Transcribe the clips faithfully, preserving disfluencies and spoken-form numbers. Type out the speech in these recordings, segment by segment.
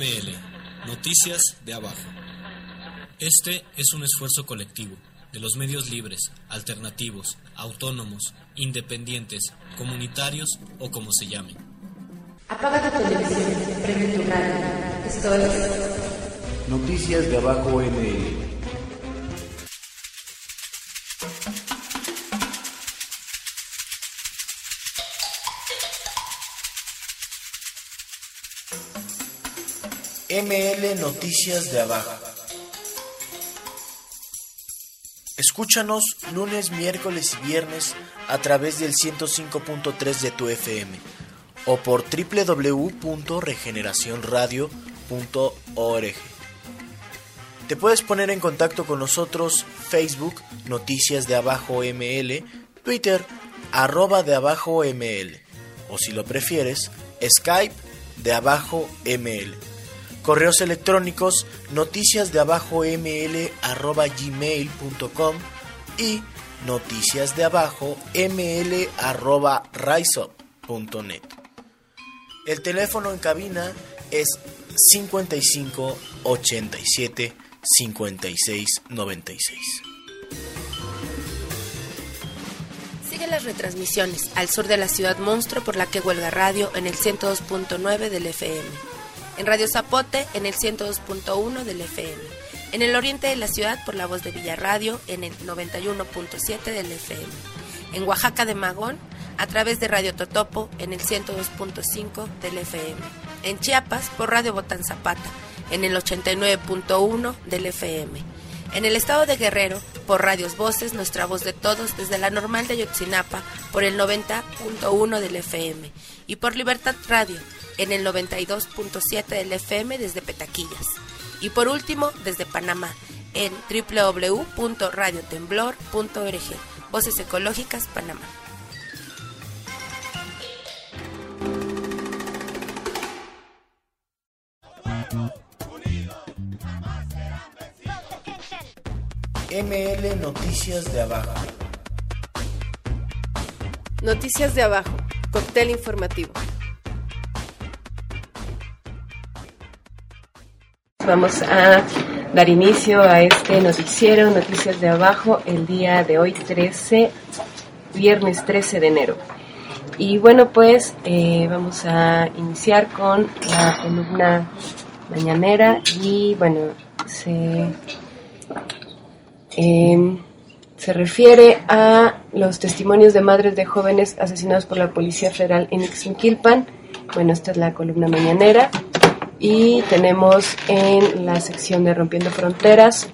M L, Noticias de Abajo. Este es un esfuerzo colectivo de los medios libres, alternativos, autónomos, independientes, comunitarios o como se llamen. Apaga tu televisión, prende tu radio. Esto es Noticias de Abajo M L. M L Noticias de Abajo. Escúchanos lunes, miércoles y viernes a través del ciento cinco punto tres de tu F M o por doble u doble u doble u punto regeneración radio punto org. Te puedes poner en contacto con nosotros Facebook, Noticias de Abajo M L, Twitter, arroba de Abajo M L, o si lo prefieres, Skype de Abajo M L. Correos electrónicos noticiasdeabajoml arroba gmail punto com y noticiasdeabajoml arroba riseup punto net. El teléfono en cabina es cincuenta y cinco ochenta y siete cincuenta y seis noventa y seis. Sigue las retransmisiones al sur de la ciudad monstruo por la que huelga radio en el ciento dos punto nueve del F M. En Radio Zapote en el ciento dos punto uno del F M, en el oriente de la ciudad por la voz de Villarradio en el noventa y uno punto siete del F M, en Oaxaca de Magón a través de Radio Totopo en el ciento dos punto cinco del F M, en Chiapas por Radio Botán Zapata en el ochenta y nueve punto uno del F M, en el estado de Guerrero por Radios Voces, nuestra voz de todos desde la normal de Ayotzinapa por el noventa punto uno del F M y por Libertad Radio en el noventa y dos punto siete del F M desde Petaquillas. Y por último, desde Panamá, en doble u doble u doble u punto radio temblor punto org. Voces Ecológicas, Panamá. M L Noticias de Abajo. Noticias de Abajo, cóctel informativo. Vamos a dar inicio a este noticiero, Noticias de Abajo, el día de hoy, trece, viernes trece de enero. Y bueno, pues eh, vamos a iniciar con la columna mañanera y bueno, se, eh, se refiere a los testimonios de madres de jóvenes asesinados por la Policía Federal en Ixmiquilpan. Bueno, esta es la columna mañanera. Y tenemos en la sección de Rompiendo Fronteras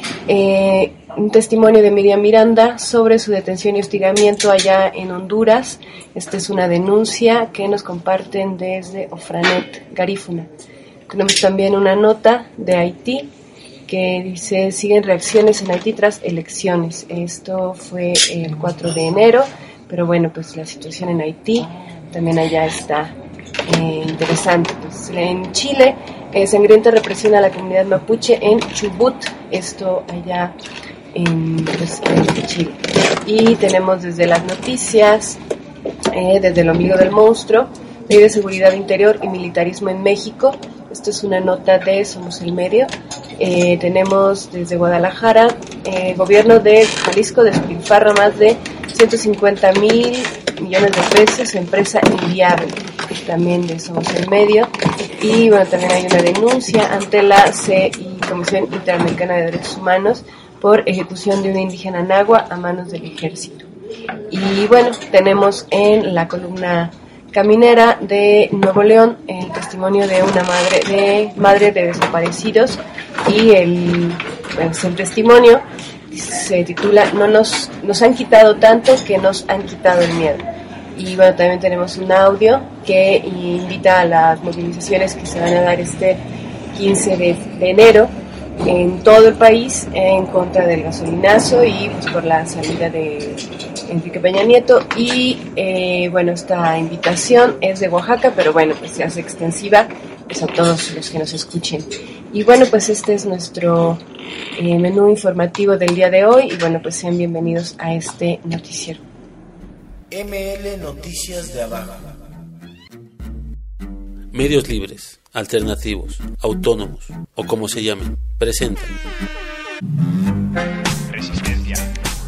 eh, un testimonio de Miriam Miranda sobre su detención y hostigamiento allá en Honduras. Esta es una denuncia que nos comparten desde Ofranet Garífuna. Tenemos también una nota de Haití que dice: siguen reacciones en Haití tras elecciones. Esto fue el cuatro de enero, pero bueno, pues la situación en Haití también allá está Eh, interesante. Pues, en Chile, eh, sangrienta represión a la comunidad mapuche en Chubut, esto allá en, pues, en Chile. Y tenemos desde las noticias, eh, desde el ombligo del monstruo, Ley de Seguridad Interior y Militarismo en México. Esto es una nota de Somos el Medio. Eh, tenemos desde Guadalajara, eh, gobierno de Jalisco despilfarra más de ciento cincuenta mil millones de pesos, empresa inviable. También de Somos el Medio. Y bueno, también hay una denuncia ante la C I, Comisión Interamericana de Derechos Humanos, por ejecución de una indígena nahua a manos del ejército. Y bueno, tenemos en la columna caminera de Nuevo León el testimonio de una madre de madre de desaparecidos, y el, bueno, el testimonio se titula No nos, nos han quitado tanto que nos han quitado el miedo. Y bueno, también tenemos un audio que invita a las movilizaciones que se van a dar este quince de enero en todo el país en contra del gasolinazo y pues, por la salida de Enrique Peña Nieto. Y eh, bueno, esta invitación es de Oaxaca, pero bueno, pues se hace extensiva pues, a todos los que nos escuchen. Y bueno, pues este es nuestro eh, menú informativo del día de hoy, y bueno, pues sean bienvenidos a este noticiero. M L Noticias de Abajo. Medios libres, alternativos, autónomos o como se llamen, presentan Resistencia.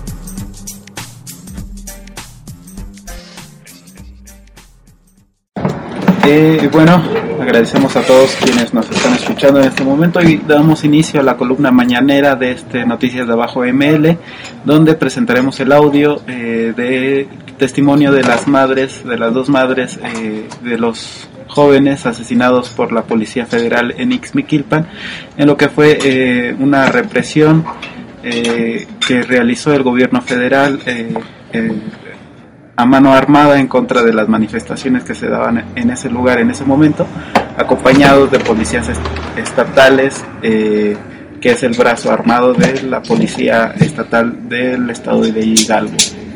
Eh, bueno, agradecemos a todos quienes nos están escuchando en este momento y damos inicio a la columna mañanera de este Noticias de Abajo M L, donde presentaremos el audio eh, de testimonio de las madres, de las dos madres eh, de los jóvenes asesinados por la Policía Federal en Ixmiquilpan, en lo que fue eh, una represión eh, que realizó el gobierno federal eh, eh, a mano armada en contra de las manifestaciones que se daban en ese lugar en ese momento, acompañados de policías est- estatales, eh, que es el brazo armado de la Policía Estatal del Estado de Hidalgo.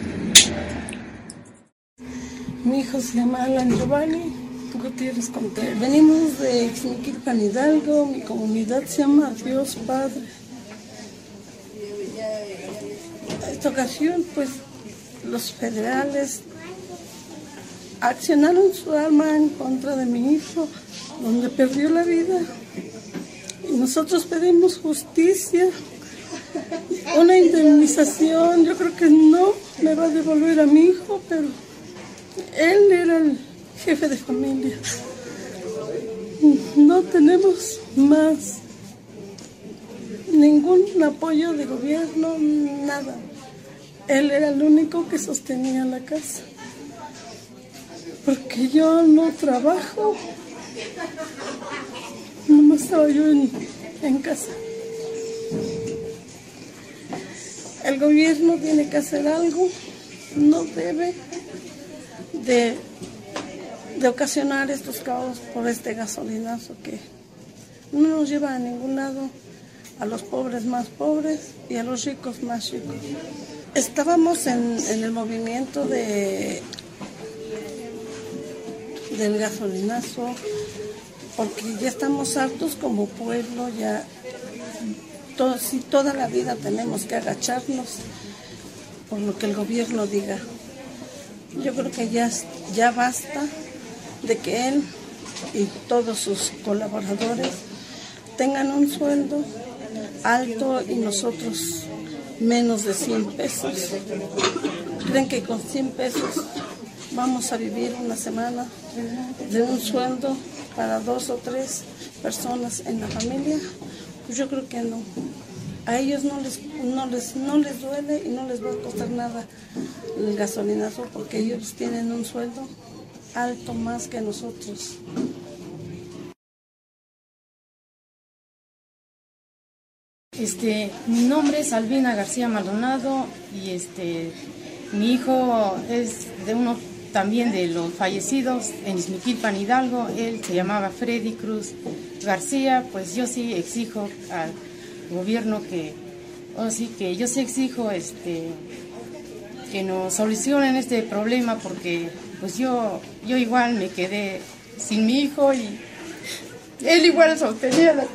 Mi hijo se llama Alan Giovanni Gutiérrez Contreras. Venimos de Ixmiquilpan, Hidalgo. Mi comunidad se llama Dios Padre. En esta ocasión, pues, los federales accionaron su arma en contra de mi hijo, donde perdió la vida. Y nosotros pedimos justicia, una indemnización. Yo creo que no me va a devolver a mi hijo, pero él era el jefe de familia. No tenemos más ningún apoyo de gobierno, nada. Él era el único que sostenía la casa, porque yo no trabajo, no estaba yo en, en casa. El gobierno tiene que hacer algo, no debe de, de ocasionar estos caos por este gasolinazo que no nos lleva a ningún lado, a los pobres más pobres y a los ricos más ricos. Estábamos en, en el movimiento de del gasolinazo, porque ya estamos hartos como pueblo, ya to, si toda la vida tenemos que agacharnos por lo que el gobierno diga. Yo creo que ya, ya basta de que él y todos sus colaboradores tengan un sueldo alto y nosotros menos de cien pesos. ¿Creen que con cien pesos vamos a vivir una semana de un sueldo para dos o tres personas en la familia? Pues yo creo que no. A ellos no les, no les, no les duele y no les va a costar nada el gasolinazo, porque ellos tienen un sueldo alto más que nosotros. Este, mi nombre es Albina García Maldonado y este, mi hijo es de uno también de los fallecidos en Ixmiquilpan, Hidalgo. Él se llamaba Freddy Cruz García. Pues yo sí exijo al gobierno que, o sí que yo sí exijo este, que nos solucionen este problema, porque pues yo, yo igual me quedé sin mi hijo y él igual sostenía la...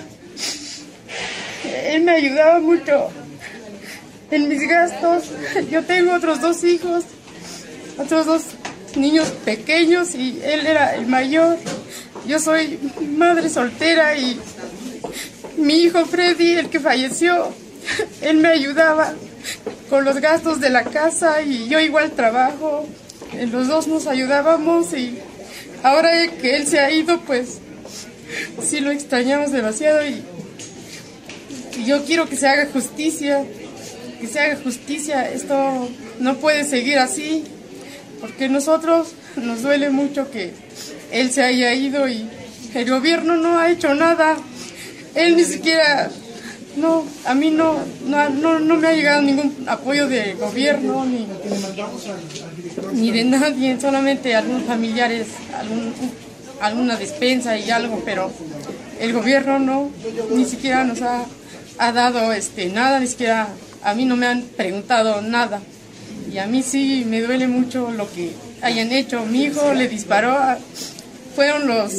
Él me ayudaba mucho en mis gastos. Yo tengo otros dos hijos, otros dos niños pequeños y él era el mayor. Yo soy madre soltera y mi hijo Freddy, el que falleció, él me ayudaba con los gastos de la casa y yo igual trabajo. Los dos nos ayudábamos y ahora que él se ha ido, pues sí lo extrañamos demasiado y yo quiero que se haga justicia, que se haga justicia. Esto no puede seguir así, porque nosotros nos duele mucho que él se haya ido y el gobierno no ha hecho nada. Él ni siquiera, no, a mí no, no, no, no me ha llegado ningún apoyo del gobierno, ni, ni de nadie, solamente algunos familiares, algún, alguna despensa y algo, pero el gobierno no, ni siquiera nos ha... ha dado este nada, ni siquiera a mí no me han preguntado nada. Y a mí sí me duele mucho lo que hayan hecho. Mi hijo le disparó, a, fueron los,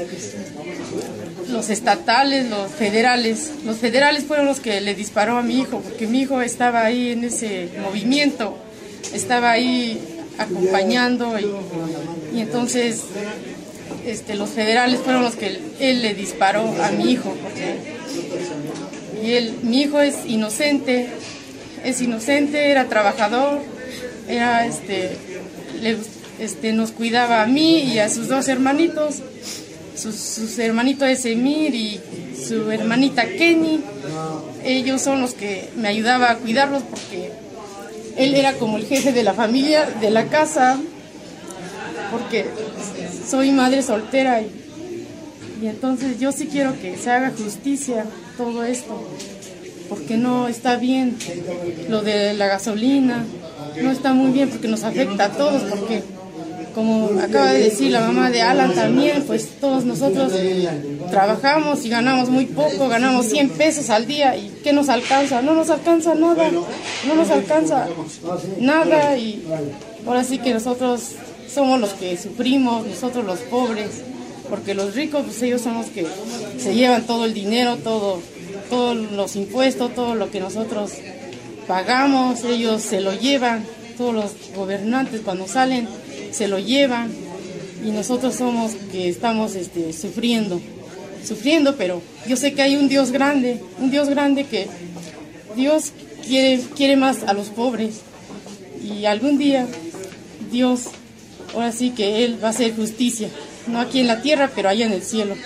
los estatales, los federales. Los federales fueron los que le disparó a mi hijo, porque mi hijo estaba ahí en ese movimiento, estaba ahí acompañando y, y entonces este, los federales fueron los que él, él le disparó a mi hijo. Porque, y él, mi hijo es inocente, es inocente, era trabajador, era, este, le, este, nos cuidaba a mí y a sus dos hermanitos, sus, sus hermanitos es Emir y su hermanita Kenny. Ellos son los que me ayudaban a cuidarlos porque él era como el jefe de la familia, de la casa, porque soy madre soltera y, y entonces yo sí quiero que se haga justicia todo esto, porque no está bien lo de la gasolina, no está muy bien porque nos afecta a todos, porque como acaba de decir la mamá de Alan también, pues todos nosotros trabajamos y ganamos muy poco, ganamos cien pesos al día y ¿qué nos alcanza? No nos alcanza nada, no nos alcanza nada y ahora sí que nosotros somos los que sufrimos, nosotros los pobres, porque los ricos, pues ellos son los que se llevan todo el dinero, todo, todos los impuestos, todo lo que nosotros pagamos, ellos se lo llevan, todos los gobernantes cuando salen se lo llevan y nosotros somos que estamos este, sufriendo, sufriendo, pero yo sé que hay un Dios grande, un Dios grande que Dios quiere, quiere más a los pobres y algún día Dios, ahora sí que Él va a hacer justicia, no aquí en la tierra, pero allá en el cielo.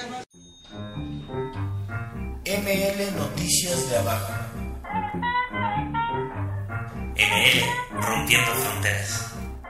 M L Noticias de Abajo. M L Rompiendo Fronteras.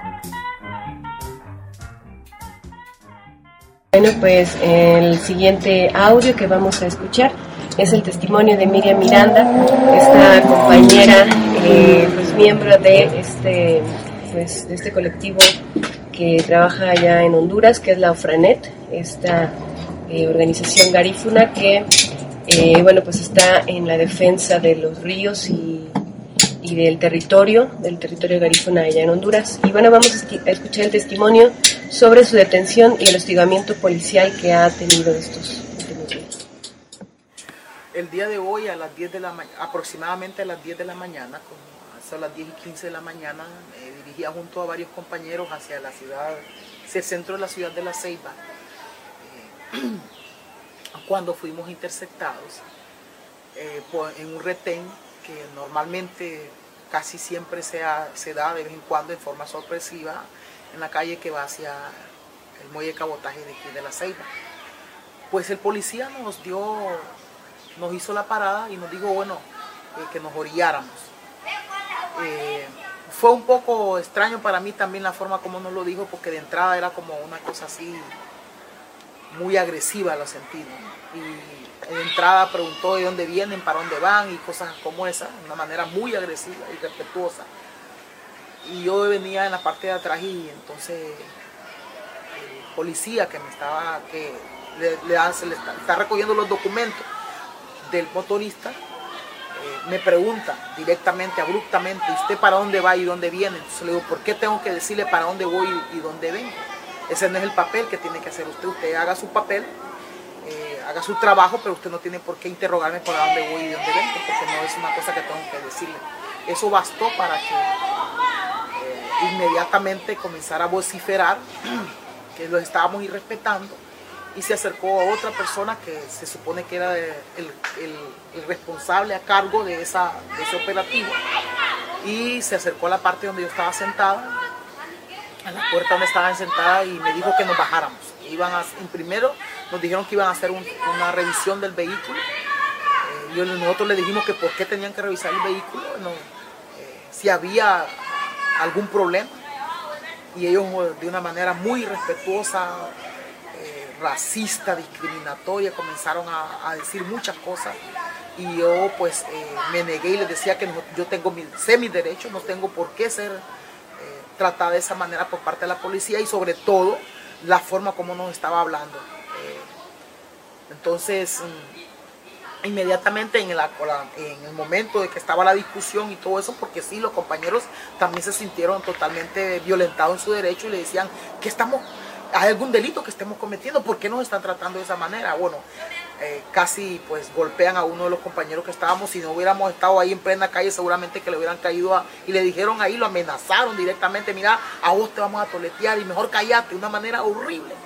Bueno, pues el siguiente audio que vamos a escuchar es el testimonio de Miriam Miranda, esta compañera, eh, pues miembro de este, pues, de este colectivo que trabaja allá en Honduras, que es la OFRANET, esta eh, organización garífuna que, eh, bueno, pues está en la defensa de los ríos y y del territorio, del territorio garífuna allá en Honduras. Y bueno, vamos a escuchar el testimonio sobre su detención y el hostigamiento policial que ha tenido estos últimos días. El día de hoy, a las diez de la mañana, aproximadamente a las diez de la mañana, como hasta las diez y quince de la mañana, me dirigía junto a varios compañeros hacia la ciudad, hacia el centro de la ciudad de La Ceiba, eh, cuando fuimos interceptados eh, por, en un retén que normalmente casi siempre se, ha, se da de vez en cuando en forma sorpresiva en la calle que va hacia el muelle de cabotaje de aquí de La Ceiba. Pues el policía nos dio, nos hizo la parada y nos dijo, bueno, eh, que nos orilláramos. Eh, fue un poco extraño para mí también la forma como nos lo dijo, porque de entrada era como una cosa así muy agresiva, lo sentí, ¿no? Y de entrada preguntó de dónde vienen, para dónde van y cosas como esa, de una manera muy agresiva y respetuosa. Y yo venía en la parte de atrás y entonces el policía que me estaba, que le, le, hace, le está, está recogiendo los documentos del motorista, eh, me pregunta directamente, abruptamente, ¿usted para dónde va y dónde viene? Entonces le digo, ¿por qué tengo que decirle para dónde voy y, y dónde vengo? Ese no es el papel que tiene que hacer usted, usted haga su papel, eh, haga su trabajo, pero usted no tiene por qué interrogarme para dónde voy y dónde vengo, porque no es una cosa que tengo que decirle. Eso bastó para que eh, inmediatamente comenzara a vociferar que los estábamos irrespetando, y se acercó a otra persona que se supone que era el, el, el responsable a cargo de, esa, de ese operativo, y se acercó a la parte donde yo estaba sentada, a la puerta donde estaba sentada, y me dijo que nos bajáramos. Iban a, primero nos dijeron que iban a hacer un, una revisión del vehículo. Eh, y nosotros le dijimos que por qué tenían que revisar el vehículo, no, eh, si había algún problema. Y ellos de una manera muy respetuosa, eh, racista, discriminatoria, comenzaron a, a decir muchas cosas. Y yo pues eh, me negué y les decía que no, yo tengo mi, sé mis derechos, no tengo por qué ser tratada de esa manera por parte de la policía, y sobre todo la forma como nos estaba hablando. Eh, entonces, mm, inmediatamente en el, en el momento de que estaba la discusión y todo eso, porque sí, los compañeros también se sintieron totalmente violentados en su derecho y le decían que estamos, hay algún delito que estemos cometiendo, ¿por qué nos están tratando de esa manera? Bueno, eh, casi pues golpean a uno de los compañeros que estábamos. Si no hubiéramos estado ahí en plena calle, seguramente que le hubieran caído a, y le dijeron ahí, lo amenazaron directamente, mira, a vos te vamos a toletear y mejor callate, de una manera horrible,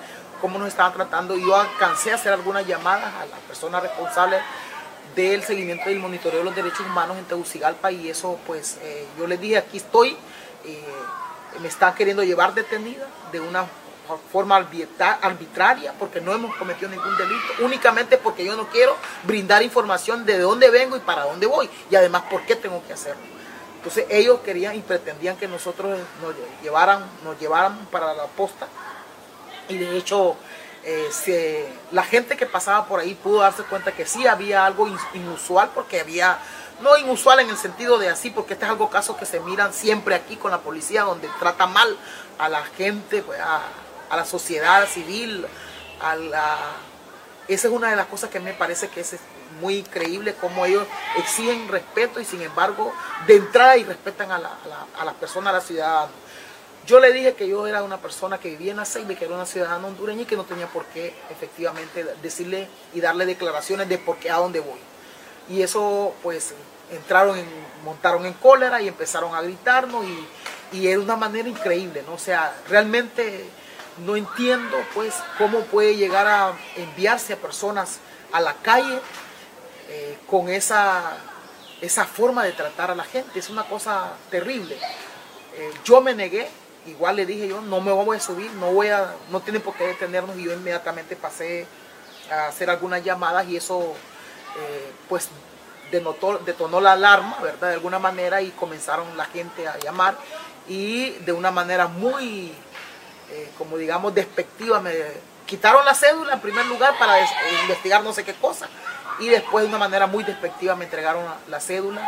cómo nos estaban tratando. Yo alcancé a hacer algunas llamadas a las personas responsables del seguimiento y el monitoreo de los derechos humanos en Tegucigalpa, y eso pues eh, yo les dije, aquí estoy, eh, me están queriendo llevar detenida de una forma arbitraria porque no hemos cometido ningún delito, únicamente porque yo no quiero brindar información de dónde vengo y para dónde voy, y además por qué tengo que hacerlo. Entonces ellos querían y pretendían que nosotros nos llevaran, nos llevaran para la posta, y de hecho eh, se, la gente que pasaba por ahí pudo darse cuenta que sí había algo inusual, porque había, no inusual en el sentido de así, porque este es algo casos que se miran siempre aquí con la policía, donde trata mal a la gente, pues, a, a la sociedad civil, a la, esa es una de las cosas que me parece que es muy increíble, cómo ellos exigen respeto y sin embargo de entrada y respetan a la, a la, a las personas, a la ciudadana. Yo le dije que yo era una persona que vivía en la Ceiba, que era una ciudadana hondureña y que no tenía por qué efectivamente decirle y darle declaraciones de por qué, a dónde voy. Y eso pues entraron, en, montaron en cólera y empezaron a gritarnos y, y era una manera increíble, ¿no? O sea, realmente no entiendo pues cómo puede llegar a enviarse a personas a la calle eh, con esa, esa forma de tratar a la gente. Es una cosa terrible. Eh, yo me negué. Igual le dije yo, no me voy a subir, no voy a, no tienen por qué detenernos, y yo inmediatamente pasé a hacer algunas llamadas y eso eh, pues denotó, detonó la alarma, ¿verdad? De alguna manera, y comenzaron la gente a llamar y de una manera muy, eh, como digamos, despectiva, me quitaron la cédula en primer lugar para des, eh, investigar no sé qué cosa, y después de una manera muy despectiva me entregaron la, la cédula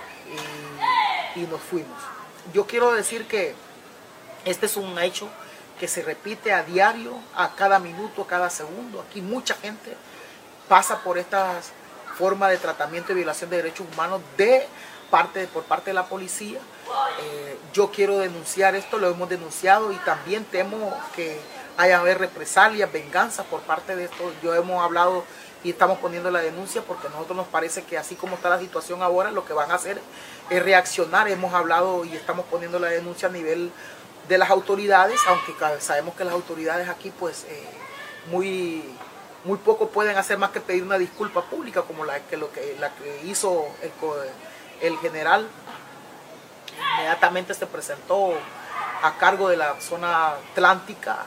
y, y nos fuimos. Yo quiero decir que este es un hecho que se repite a diario, a cada minuto, a cada segundo. Aquí mucha gente pasa por esta forma de tratamiento y violación de derechos humanos de parte, por parte de la policía. Eh, yo quiero denunciar esto, lo hemos denunciado, y también temo que haya haber represalias, venganzas por parte de esto. Yo hemos hablado y estamos poniendo la denuncia porque a nosotros nos parece que así como está la situación ahora, lo que van a hacer es reaccionar. Hemos hablado y estamos poniendo la denuncia a nivel de las autoridades, aunque sabemos que las autoridades aquí pues eh, muy, muy poco pueden hacer más que pedir una disculpa pública, como la que, lo que, la que hizo el, el general. Inmediatamente se presentó a cargo de la zona atlántica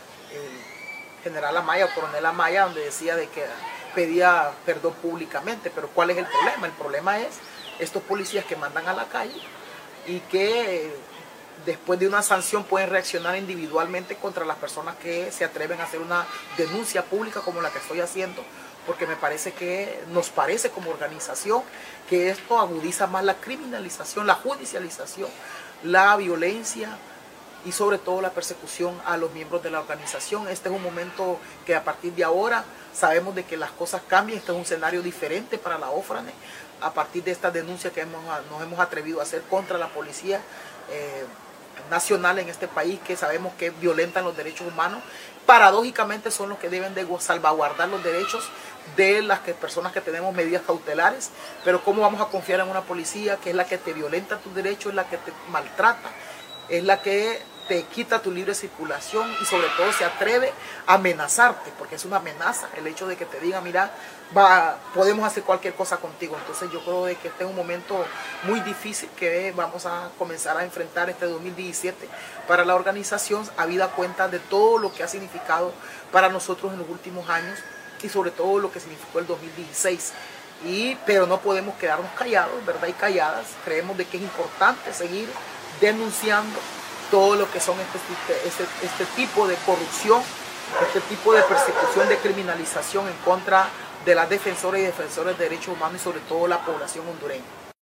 el general Amaya, o coronel Amaya, donde decía de que pedía perdón públicamente. Pero ¿cuál es el problema? El problema es estos policías que mandan a la calle y que eh, después de una sanción pueden reaccionar individualmente contra las personas que se atreven a hacer una denuncia pública como la que estoy haciendo, porque me parece que, nos parece como organización, que esto agudiza más la criminalización, la judicialización, la violencia y sobre todo la persecución a los miembros de la organización. Este es un momento que a partir de ahora sabemos de que las cosas cambian. Este es un escenario diferente para la OFRANE a partir de esta denuncia que hemos, nos hemos atrevido a hacer contra la policía eh, nacional en este país, que sabemos que violentan los derechos humanos. Paradójicamente son los que deben de salvaguardar los derechos de las que, personas que tenemos medidas cautelares, pero ¿cómo vamos a confiar en una policía que es la que te violenta tus derechos, es la que te maltrata, es la que te quita tu libre circulación y sobre todo se atreve a amenazarte, porque es una amenaza el hecho de que te diga, mira, va, podemos hacer cualquier cosa contigo? Entonces yo creo de que este es un momento muy difícil que vamos a comenzar a enfrentar este dos mil diecisiete para la organización, habida cuenta de todo lo que ha significado para nosotros en los últimos años y sobre todo lo que significó el dos mil dieciséis. Y, pero no podemos quedarnos callados, ¿verdad? Y calladas. Creemos de que es importante seguir denunciando todo lo que son este, este, este tipo de corrupción, este tipo de persecución, de criminalización en contra de las defensoras y defensores de derechos humanos y sobre todo la población hondureña.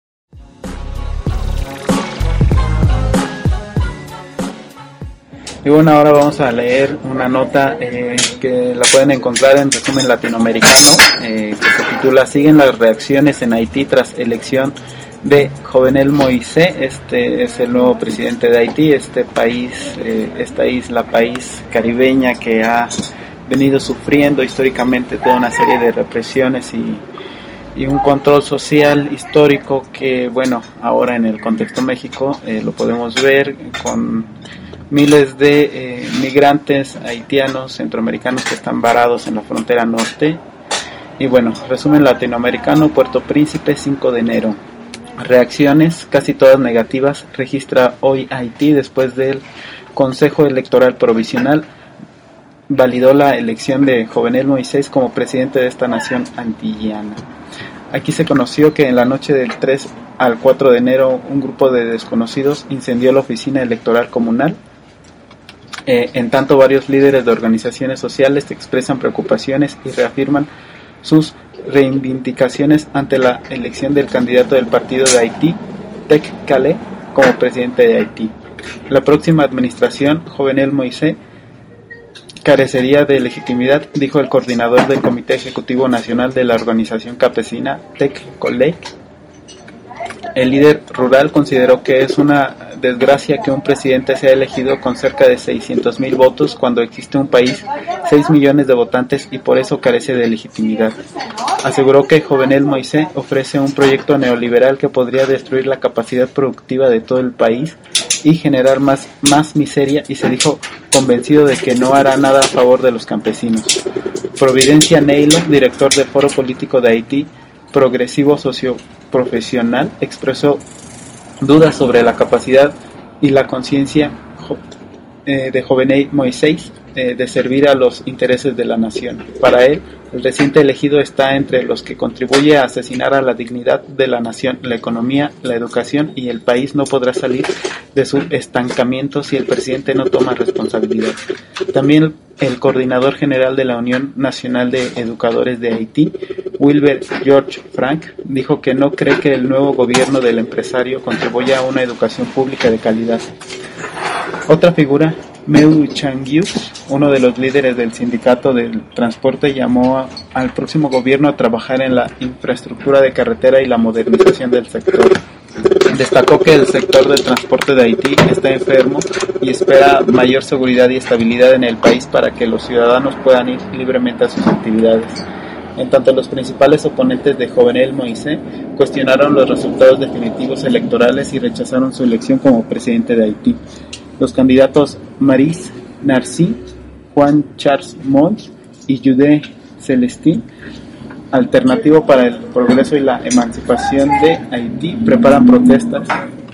Y bueno, ahora vamos a leer una nota eh, que la pueden encontrar en Resumen Latinoamericano, eh, que se titula "Siguen las reacciones en Haití tras elección de Jovenel Moïse". Este es el nuevo presidente de Haití, este país, eh, esta isla, país caribeña que ha venido sufriendo históricamente toda una serie de represiones y, y un control social histórico que, bueno, ahora en el contexto México eh, lo podemos ver con miles de eh, migrantes haitianos, centroamericanos que están varados en la frontera norte. Y bueno, resumen latinoamericano, Puerto Príncipe, cinco de enero. Reacciones, casi todas negativas, registra hoy Haití después del Consejo Electoral Provisional. Validó la elección de Jovenel Moïse como presidente de esta nación antillana. Aquí se conoció que en la noche del tres al cuatro de enero un grupo de desconocidos incendió la oficina electoral comunal. Eh, en tanto, varios líderes de organizaciones sociales expresan preocupaciones y reafirman sus reivindicaciones ante la elección del candidato del partido de Haití, Tec Calais, como presidente de Haití. La próxima administración, Jovenel Moïse, carecería de legitimidad, dijo el coordinador del Comité Ejecutivo Nacional de la organización campesina, Tec Calais. El líder rural consideró que es una desgracia que un presidente sea elegido con cerca de seiscientos mil votos cuando existe un país, seis millones de votantes, y por eso carece de legitimidad. Aseguró que Jovenel Moïse ofrece un proyecto neoliberal que podría destruir la capacidad productiva de todo el país y generar más, más miseria, y se dijo convencido de que no hará nada a favor de los campesinos. Providencia Neilo, director del Foro Político de Haití, Progresivo Socioprofesional, expresó dudas sobre la capacidad y la conciencia eh, de Jovenel Moïse eh, de servir a los intereses de la nación. Para él, el reciente elegido está entre los que contribuye a asesinar a la dignidad de la nación, la economía, la educación, y el país no podrá salir de su estancamiento si el presidente no toma responsabilidad. También el coordinador general de la Unión Nacional de Educadores de Haití, Wilber George Frank, dijo que no cree que el nuevo gobierno del empresario contribuya a una educación pública de calidad. Otra figura, Meu Changius, uno de los líderes del sindicato del transporte, llamó a, al próximo gobierno a trabajar en la infraestructura de carretera y la modernización del sector. Destacó que el sector del transporte de Haití está enfermo y espera mayor seguridad y estabilidad en el país para que los ciudadanos puedan ir libremente a sus actividades. En tanto, los principales oponentes de Jovenel Moïse cuestionaron los resultados definitivos electorales y rechazaron su elección como presidente de Haití. Los candidatos Maurice Narcís, Juan Charles Montt y Jude Celestin, Alternativo para el Progreso y la Emancipación de Haití, preparan protestas.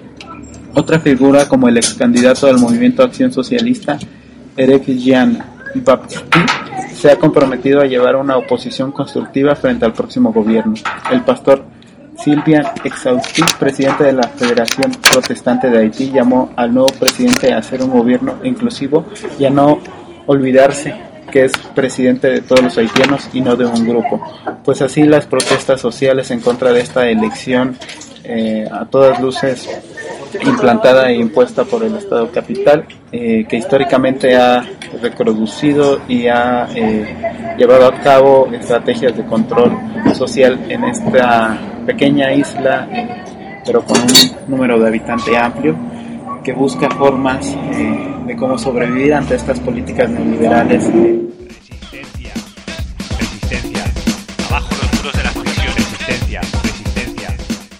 Otra figura, como el ex candidato del Movimiento Acción Socialista, Eric Jean Baptiste, se ha comprometido a llevar una oposición constructiva frente al próximo gobierno. El pastor Sylvain Exaustif, presidente de la Federación Protestante de Haití, llamó al nuevo presidente a hacer un gobierno inclusivo y a no olvidarse que es presidente de todos los haitianos y no de un grupo. Pues así las protestas sociales en contra de esta elección, eh, a todas luces implantada e impuesta por el Estado capital, eh, que históricamente ha reproducido y ha eh, llevado a cabo estrategias de control social en esta pequeña isla, eh, pero con un número de habitantes amplio, que busca formas eh, de cómo sobrevivir ante estas políticas neoliberales. Resistencia, resistencia, abajo los muros de las prisiones, resistencia, resistencia,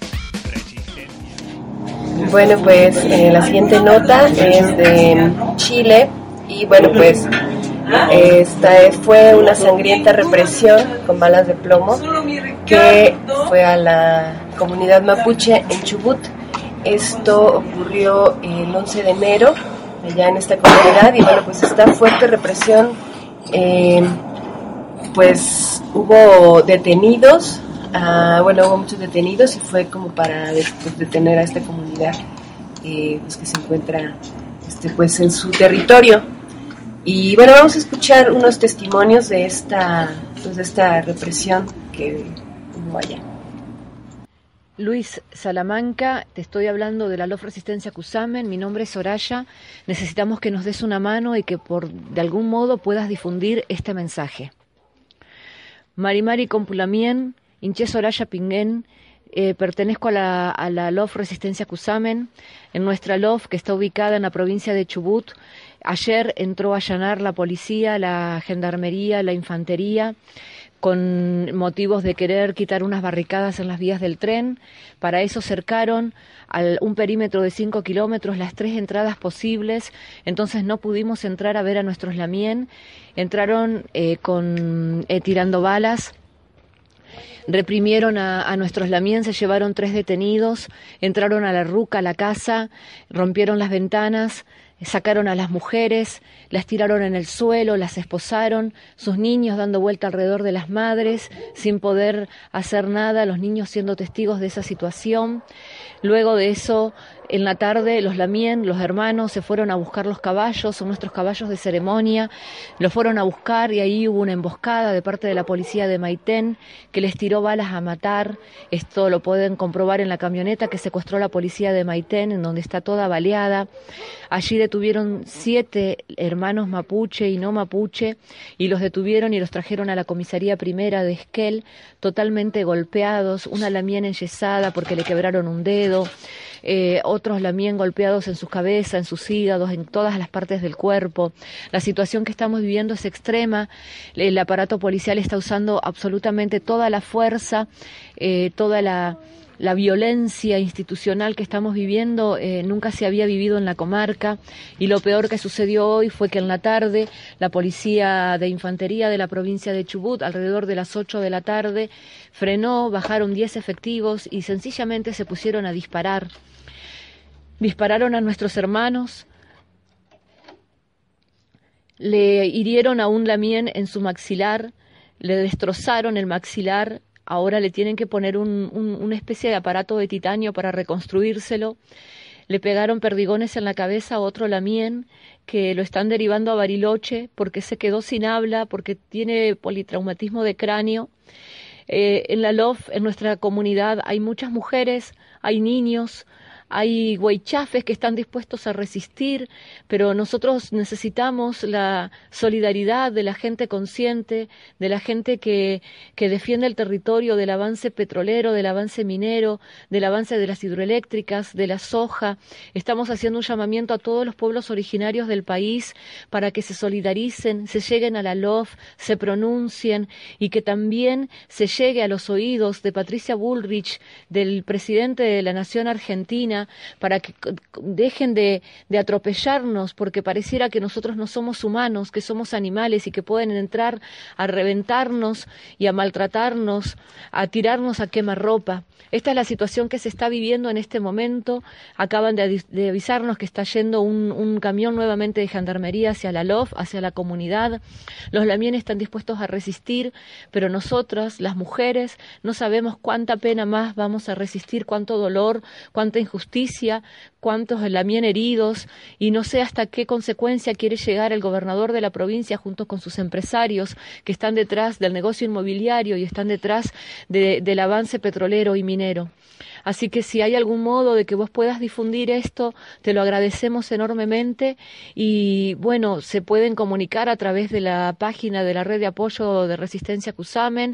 resistencia. Bueno, pues eh, la siguiente nota es de Chile y bueno, pues esta fue una sangrienta represión con balas de plomo que fue a la comunidad mapuche en Chubut. Esto ocurrió el once de enero allá en esta comunidad y bueno, pues esta fuerte represión, eh, pues hubo detenidos, uh, bueno, hubo muchos detenidos y fue como para pues, detener a esta comunidad eh, pues, que se encuentra este, pues en su territorio. Y bueno, vamos a escuchar unos testimonios de esta, pues, de esta represión que hubo allá. Luis Salamanca, te estoy hablando de la L O F Resistencia Cusamen, mi nombre es Soraya, necesitamos que nos des una mano y que por de algún modo puedas difundir este mensaje. Marimari Compulamien, Inche Soraya Pinguén, eh, pertenezco a la, a la L O F Resistencia Cusamen, en nuestra L O F que está ubicada en la provincia de Chubut. Ayer entró a allanar la policía, la gendarmería, la infantería, con motivos de querer quitar unas barricadas en las vías del tren. Para eso cercaron al, un perímetro de cinco kilómetros las tres entradas posibles, entonces no pudimos entrar a ver a nuestros lamien. Entraron eh, con eh, tirando balas, reprimieron a, a nuestros lamien, se llevaron tres detenidos, entraron a la ruca, a la casa, rompieron las ventanas, sacaron a las mujeres, las tiraron en el suelo, las esposaron, sus niños dando vuelta alrededor de las madres, sin poder hacer nada, los niños siendo testigos de esa situación. Luego de eso, en la tarde, los lamien, los hermanos, se fueron a buscar los caballos, son nuestros caballos de ceremonia, los fueron a buscar y ahí hubo una emboscada de parte de la policía de Maitén que les tiró balas a matar. Esto lo pueden comprobar en la camioneta que secuestró la policía de Maitén, en donde está toda baleada. Allí detuvieron siete hermanos mapuche y no mapuche y los detuvieron y los trajeron a la comisaría primera de Esquel totalmente golpeados, una lamien enyesada porque le quebraron un dedo, eh, otros lamien golpeados en su cabeza, en sus hígados, en todas las partes del cuerpo. La situación que estamos viviendo es extrema, el aparato policial está usando absolutamente toda la fuerza, eh, toda la... La violencia institucional que estamos viviendo eh, nunca se había vivido en la comarca, y lo peor que sucedió hoy fue que en la tarde la policía de infantería de la provincia de Chubut, alrededor de las ocho de la tarde, frenó, bajaron diez efectivos y sencillamente se pusieron a disparar. Dispararon a nuestros hermanos, le hirieron a un lamien en su maxilar, le destrozaron el maxilar. Ahora le tienen que poner un, un, una especie de aparato de titanio para reconstruírselo. Le pegaron perdigones en la cabeza a otro lamien que lo están derivando a Bariloche porque se quedó sin habla, porque tiene politraumatismo de cráneo. Eh, en la L O F, en nuestra comunidad, hay muchas mujeres, hay niños, hay huaychafes que están dispuestos a resistir, pero nosotros necesitamos la solidaridad de la gente consciente, de la gente que, que defiende el territorio, del avance petrolero, del avance minero, del avance de las hidroeléctricas, de la soja. Estamos haciendo un llamamiento a todos los pueblos originarios del país para que se solidaricen, se lleguen a la L O F, se pronuncien y que también se llegue a los oídos de Patricia Bullrich, del presidente de la Nación Argentina, para que dejen de, de atropellarnos, porque pareciera que nosotros no somos humanos, que somos animales y que pueden entrar a reventarnos y a maltratarnos, a tirarnos a quemarropa. Esta es la situación que se está viviendo en este momento. Acaban de, de avisarnos que está yendo un, un camión nuevamente de gendarmería hacia la L O F, hacia la comunidad. Los lamien están dispuestos a resistir, pero nosotras, las mujeres, no sabemos cuánta pena más vamos a resistir, cuánto dolor, cuánta injusticia, cuántos lamien heridos, y no sé hasta qué consecuencia quiere llegar el gobernador de la provincia junto con sus empresarios que están detrás del negocio inmobiliario y están detrás de, del avance petrolero y minero. Así que si hay algún modo de que vos puedas difundir esto, te lo agradecemos enormemente. Y bueno, se pueden comunicar a través de la página de la Red de Apoyo de Resistencia Cusamen,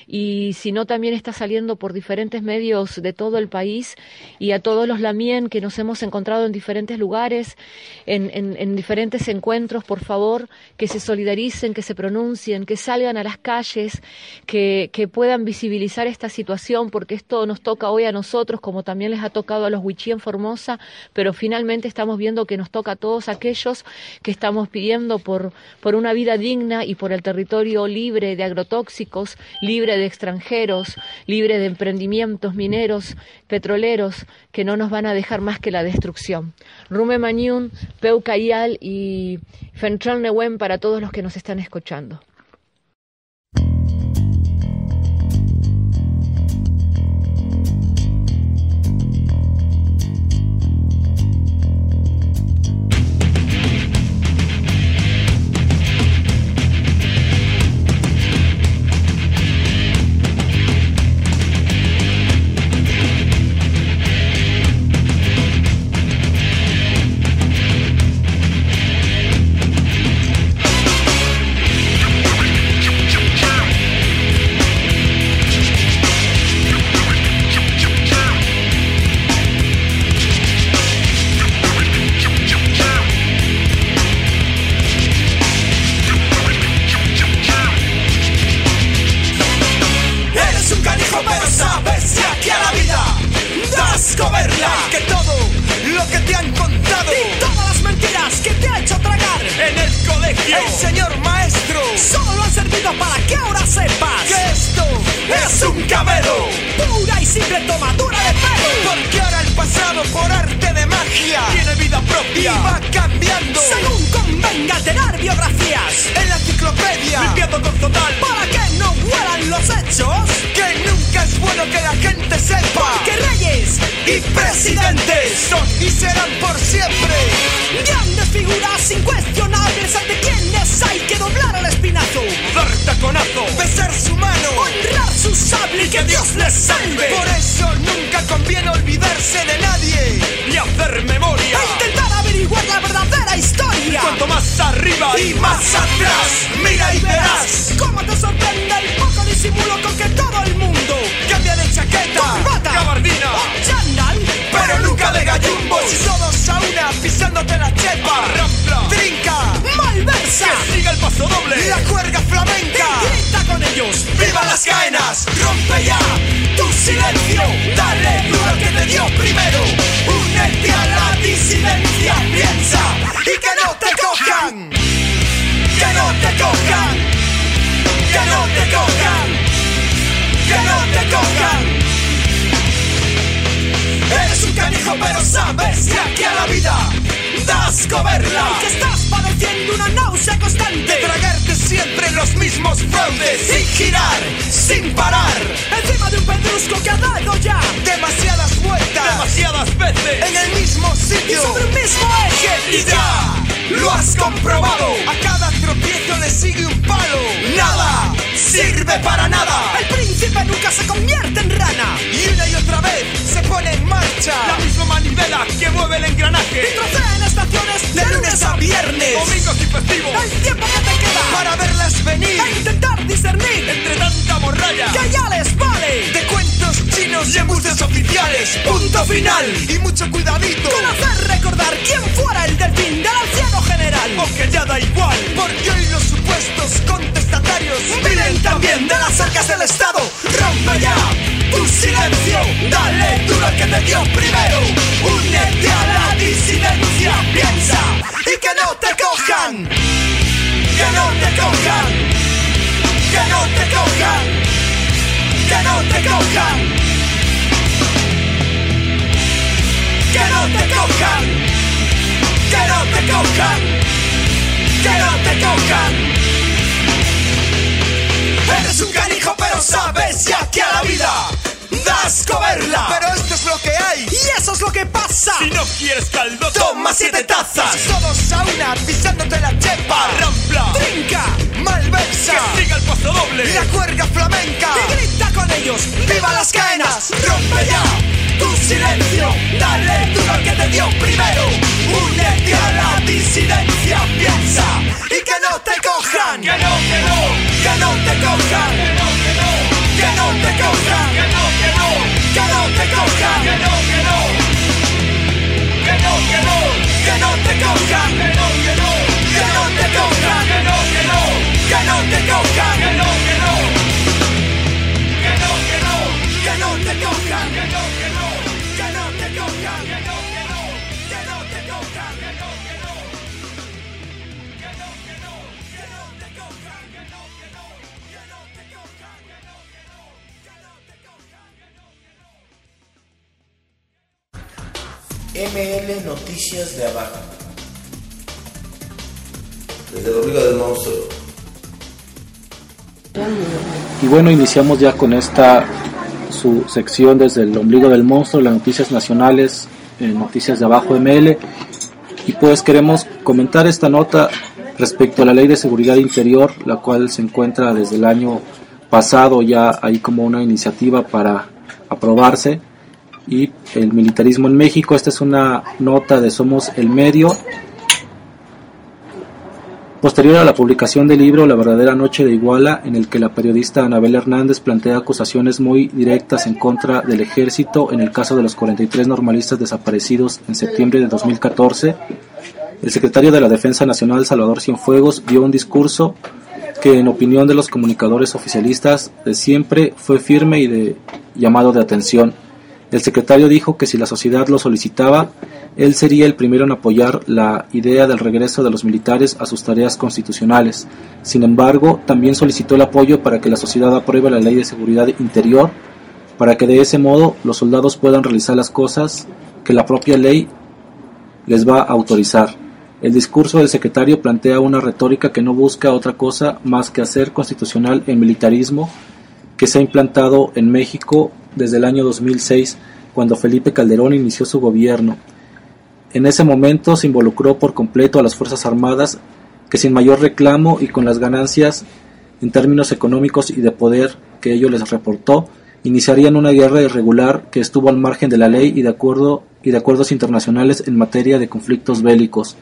y si no, también está saliendo por diferentes medios de todo el país. Y a todos los lamien que nos hemos encontrado en diferentes lugares, en, en, en diferentes encuentros, por favor, que se solidaricen, que se pronuncien, que salgan a las calles, que, que puedan visibilizar esta situación, porque esto nos toca hoy a nosotros, como también les ha tocado a los Wichí en Formosa, pero finalmente estamos viendo que nos toca a todos aquellos que estamos pidiendo por, por una vida digna y por el territorio libre de agrotóxicos, libre de extranjeros, libre de emprendimientos mineros, petroleros, que no nos van a dejar más que la destrucción. Rume Mañún, Peu Cayal y Fentrel Nehuen para todos los que nos están escuchando. sepa, porque reyes y presidentes son y serán por siempre grandes figuras incuestionables ante quienes hay que doblar el espinazo, dar taconazo, besar su mano, honrar su sable y que Dios les salve. Por eso nunca conviene olvidarse de nadie y hacer memoria e intentar averiguar la verdadera historia. Cuanto más arriba y más atrás, mira y verás cómo te sorprende el poco disimulo con que todo el mundo cambia de chaqueta, corbata, gabardina o chándal, pero nunca de gallumbos. Y todos a una pisándote la chepa, rampla, trinca, malversa, que siga el paso doble, la cuerda flamenca, y grita con ellos, viva las caenas, rompe ya tu silencio, dale duro al que te dio primero, únete a la disidencia, piensa y que no te cojan, que no te cojan, que no te cojan, que no te cojan. Eres un canijo pero sabes que aquí a la vida das coberla y que estás padeciendo una náusea constante de tragarte siempre los mismos fraudes sin girar, sin parar encima de un pedrusco que ha dado ya demasiadas vueltas, demasiadas veces en el mismo sitio y sobre un mismo eje y ya lo has comprobado. A cada tropiezo le sigue un palo, nada sirve para nada. El príncipe nunca se convierte en rana y una y otra vez se pone en marcha la misma manivela que mueve el engranaje y trocea en estaciones de, de lunes a viernes, domingos y festivos, el tiempo que te queda para verlas venir e intentar discernir entre tanta morralla que ya les vale de cuentos chinos y embuses oficiales. Punto final y mucho cuidadito con hacer recordar quién fuera el delfín del anciano general, porque ya da igual, porque hoy los supuestos contestatarios viven también de las arcas del Estado. Rompe ya tu silencio, dale duro al que te dio primero, únete a la disidencia, piensa y que no te cojan, que no te cojan, que no te cojan, que no te cojan, que no te cojan, que no te cojan, que no te cojan. Eres un canijo pero sabes ya que a la vida das coberla, pero esto es lo que hay y eso es lo que pasa. Si no quieres caldo, toma siete tazas. Todos a una pisándote la chepa, rampla, trinca, malversa, que siga el paso doble, la cuerda flamenca, que grita con ellos, viva las caenas, rompe ya tu silencio, dale duro al que te dio primero, únete a la disidencia, piensa y que no te cojan, que no, que no, que no te cojan, que no, que no, que no te cojan, que no, que no, que no te cojan, que no, que no, que no, que no, que no te cojan, que no, que no, que no te cojan, que no, que no, que no te cojan, que no, que no, que no, que no, que no te cojan, que no, que no, que no te cojan, que no, que no, que no te cojan, que no, que no, que no, que no, que no te cojan, que no, que no, que no te cojan, que no, que no, que no te cojan, que no, que no. M L Noticias de Abajo. Desde el ombligo del monstruo. Y bueno, iniciamos ya con esta su sección desde el ombligo del monstruo, las noticias nacionales, eh, noticias de Abajo M L. Y pues queremos comentar esta nota respecto a la Ley de Seguridad Interior, la cual se encuentra desde el año pasado ya ahí como una iniciativa para aprobarse, y el militarismo en México. Esta es una nota de Somos el Medio, posterior a la publicación del libro La verdadera noche de Iguala, en el que la periodista Anabel Hernández plantea acusaciones muy directas en contra del ejército en el caso de los cuarenta y tres normalistas desaparecidos en septiembre de dos mil catorce. El secretario de la Defensa Nacional, Salvador Cienfuegos, dio un discurso que, en opinión de los comunicadores oficialistas, de siempre fue firme y de llamado de atención. El secretario dijo que si la sociedad lo solicitaba, él sería el primero en apoyar la idea del regreso de los militares a sus tareas constitucionales. Sin embargo, también solicitó el apoyo para que la sociedad apruebe la Ley de Seguridad Interior, para que de ese modo los soldados puedan realizar las cosas que la propia ley les va a autorizar. El discurso del secretario plantea una retórica que no busca otra cosa más que hacer constitucional el militarismo que se ha implantado en México desde el año dos mil seis, cuando Felipe Calderón inició su gobierno. En ese momento se involucró por completo a las Fuerzas Armadas, que sin mayor reclamo y con las ganancias en términos económicos y de poder que ello les reportó, iniciarían una guerra irregular que estuvo al margen de la ley y de acuerdo y de acuerdos internacionales en materia de conflictos bélicos.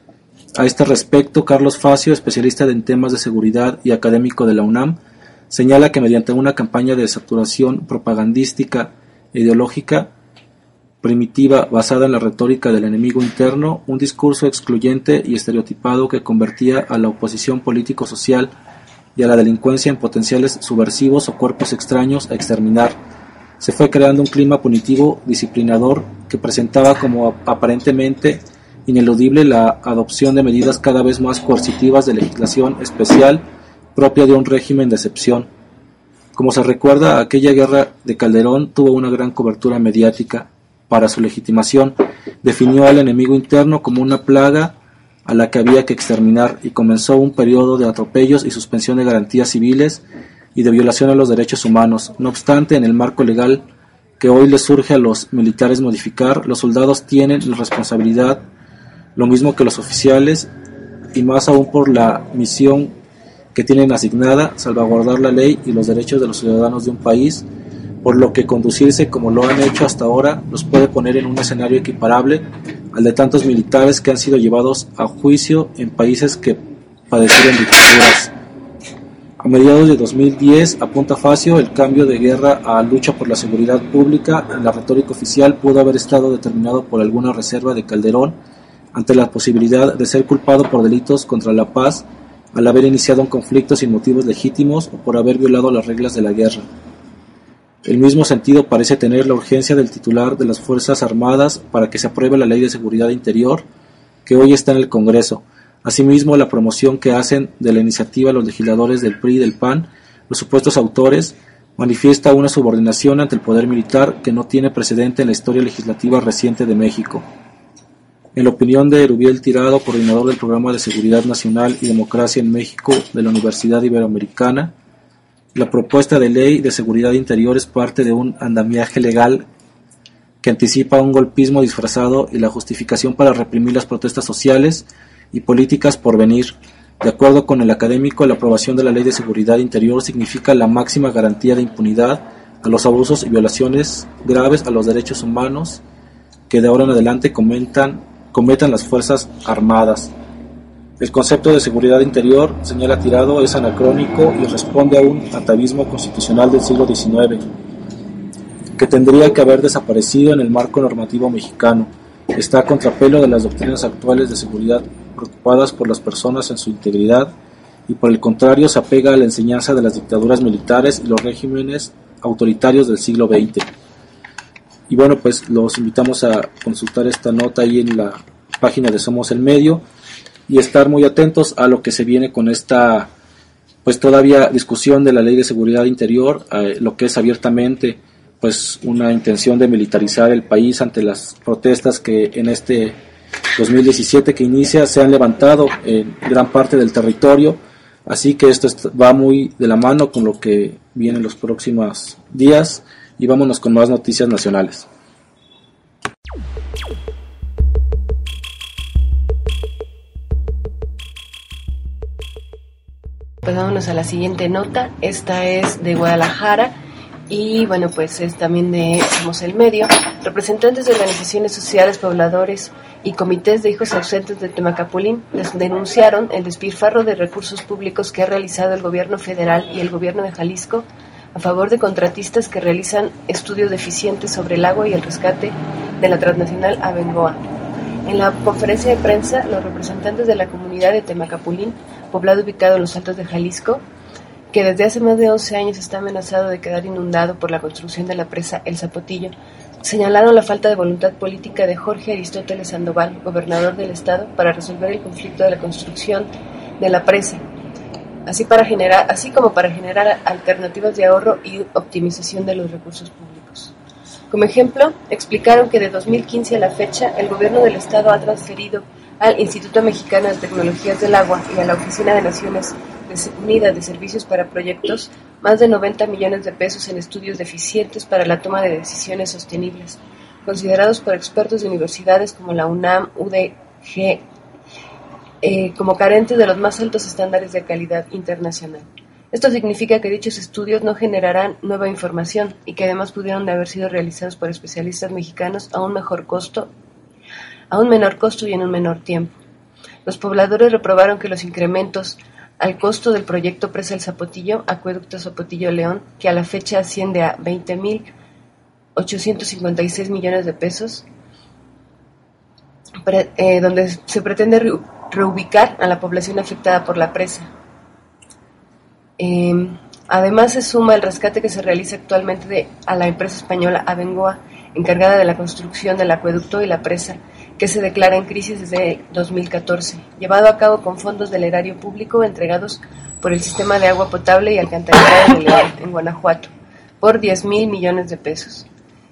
A este respecto, Carlos Facio, especialista en temas de seguridad y académico de la UNAM, señala que mediante una campaña de saturación propagandística e ideológica primitiva basada en la retórica del enemigo interno, un discurso excluyente y estereotipado que convertía a la oposición político-social y a la delincuencia en potenciales subversivos o cuerpos extraños a exterminar. Se fue creando un clima punitivo disciplinador que presentaba como aparentemente ineludible la adopción de medidas cada vez más coercitivas de legislación especial propia de un régimen de excepción. Como se recuerda, aquella guerra de Calderón tuvo una gran cobertura mediática. Para su legitimación, definió al enemigo interno como una plaga a la que había que exterminar y comenzó un periodo de atropellos y suspensión de garantías civiles y de violación a los derechos humanos. No obstante, en el marco legal que hoy les surge a los militares modificar, los soldados tienen la responsabilidad, lo mismo que los oficiales, y más aún por la misión que tienen asignada, salvaguardar la ley y los derechos de los ciudadanos de un país, por lo que conducirse como lo han hecho hasta ahora los puede poner en un escenario equiparable al de tantos militares que han sido llevados a juicio en países que padecieron dictaduras. A mediados de dos mil diez, apunta Facio, el cambio de guerra a lucha por la seguridad pública en la retórica oficial pudo haber estado determinado por alguna reserva de Calderón ante la posibilidad de ser culpado por delitos contra la paz al haber iniciado un conflicto sin motivos legítimos o por haber violado las reglas de la guerra. El mismo sentido parece tener la urgencia del titular de las Fuerzas Armadas para que se apruebe la Ley de Seguridad Interior, que hoy está en el Congreso. Asimismo, la promoción que hacen de la iniciativa los legisladores del P R I y del P A N, los supuestos autores, manifiesta una subordinación ante el poder militar que no tiene precedente en la historia legislativa reciente de México. En la opinión de Erubiel Tirado, coordinador del Programa de Seguridad Nacional y Democracia en México de la Universidad Iberoamericana, la propuesta de ley de seguridad interior es parte de un andamiaje legal que anticipa un golpismo disfrazado y la justificación para reprimir las protestas sociales y políticas por venir. De acuerdo con el académico, la aprobación de la ley de seguridad interior significa la máxima garantía de impunidad a los abusos y violaciones graves a los derechos humanos que de ahora en adelante comentan, cometan las Fuerzas Armadas. El concepto de seguridad interior, señala Tirado, es anacrónico y responde a un atavismo constitucional del siglo diecinueve, que tendría que haber desaparecido en el marco normativo mexicano. Está a contrapelo de las doctrinas actuales de seguridad preocupadas por las personas en su integridad y por el contrario se apega a la enseñanza de las dictaduras militares y los regímenes autoritarios del siglo veinte. Y bueno, pues los invitamos a consultar esta nota ahí en la página de Somos el Medio y estar muy atentos a lo que se viene con esta, pues todavía discusión de la Ley de Seguridad Interior, eh, lo que es abiertamente pues una intención de militarizar el país ante las protestas que en este dos mil diecisiete que inicia se han levantado en gran parte del territorio, así que esto va muy de la mano con lo que viene en los próximos días y vámonos con más noticias nacionales. Pues vámonos a la siguiente nota. Esta es de Guadalajara y bueno, pues es también de Somos el Medio. Representantes de organizaciones sociales, pobladores y comités de hijos ausentes de Temacapulín les denunciaron el despilfarro de recursos públicos que ha realizado el gobierno federal y el gobierno de Jalisco a favor de contratistas que realizan estudios deficientes sobre el agua y el rescate de la transnacional Abengoa. En la conferencia de prensa, los representantes de la comunidad de Temacapulín, poblado ubicado en los Altos de Jalisco, que desde hace más de once años está amenazado de quedar inundado por la construcción de la presa El Zapotillo, señalaron la falta de voluntad política de Jorge Aristóteles Sandoval, gobernador del estado, para resolver el conflicto de la construcción de la presa, así, para generar, así como para generar alternativas de ahorro y optimización de los recursos públicos. Como ejemplo, explicaron que de dos mil quince a la fecha, el gobierno del estado ha transferido al Instituto Mexicano de Tecnologías del Agua y a la Oficina de Naciones Unida de Servicios para Proyectos más de noventa millones de pesos en estudios deficientes para la toma de decisiones sostenibles, considerados por expertos de universidades como la UNAM, U D G, eh, como carentes de los más altos estándares de calidad internacional. Esto significa que dichos estudios no generarán nueva información y que además pudieron haber sido realizados por especialistas mexicanos a un mejor costo, a un menor costo y en un menor tiempo. Los pobladores reprobaron que los incrementos al costo del proyecto Presa El Zapotillo, Acueducto Zapotillo-León, que a la fecha asciende a veinte mil ochocientos cincuenta y seis millones de pesos, pre, eh, donde se pretende re, reubicar a la población afectada por la presa. Eh, además se suma el rescate que se realiza actualmente de, a la empresa española Abengoa, encargada de la construcción del acueducto y la presa, que se declara en crisis desde dos mil catorce, llevado a cabo con fondos del erario público entregados por el Sistema de Agua Potable y Alcantarillado de León, en Guanajuato, por diez mil millones de pesos.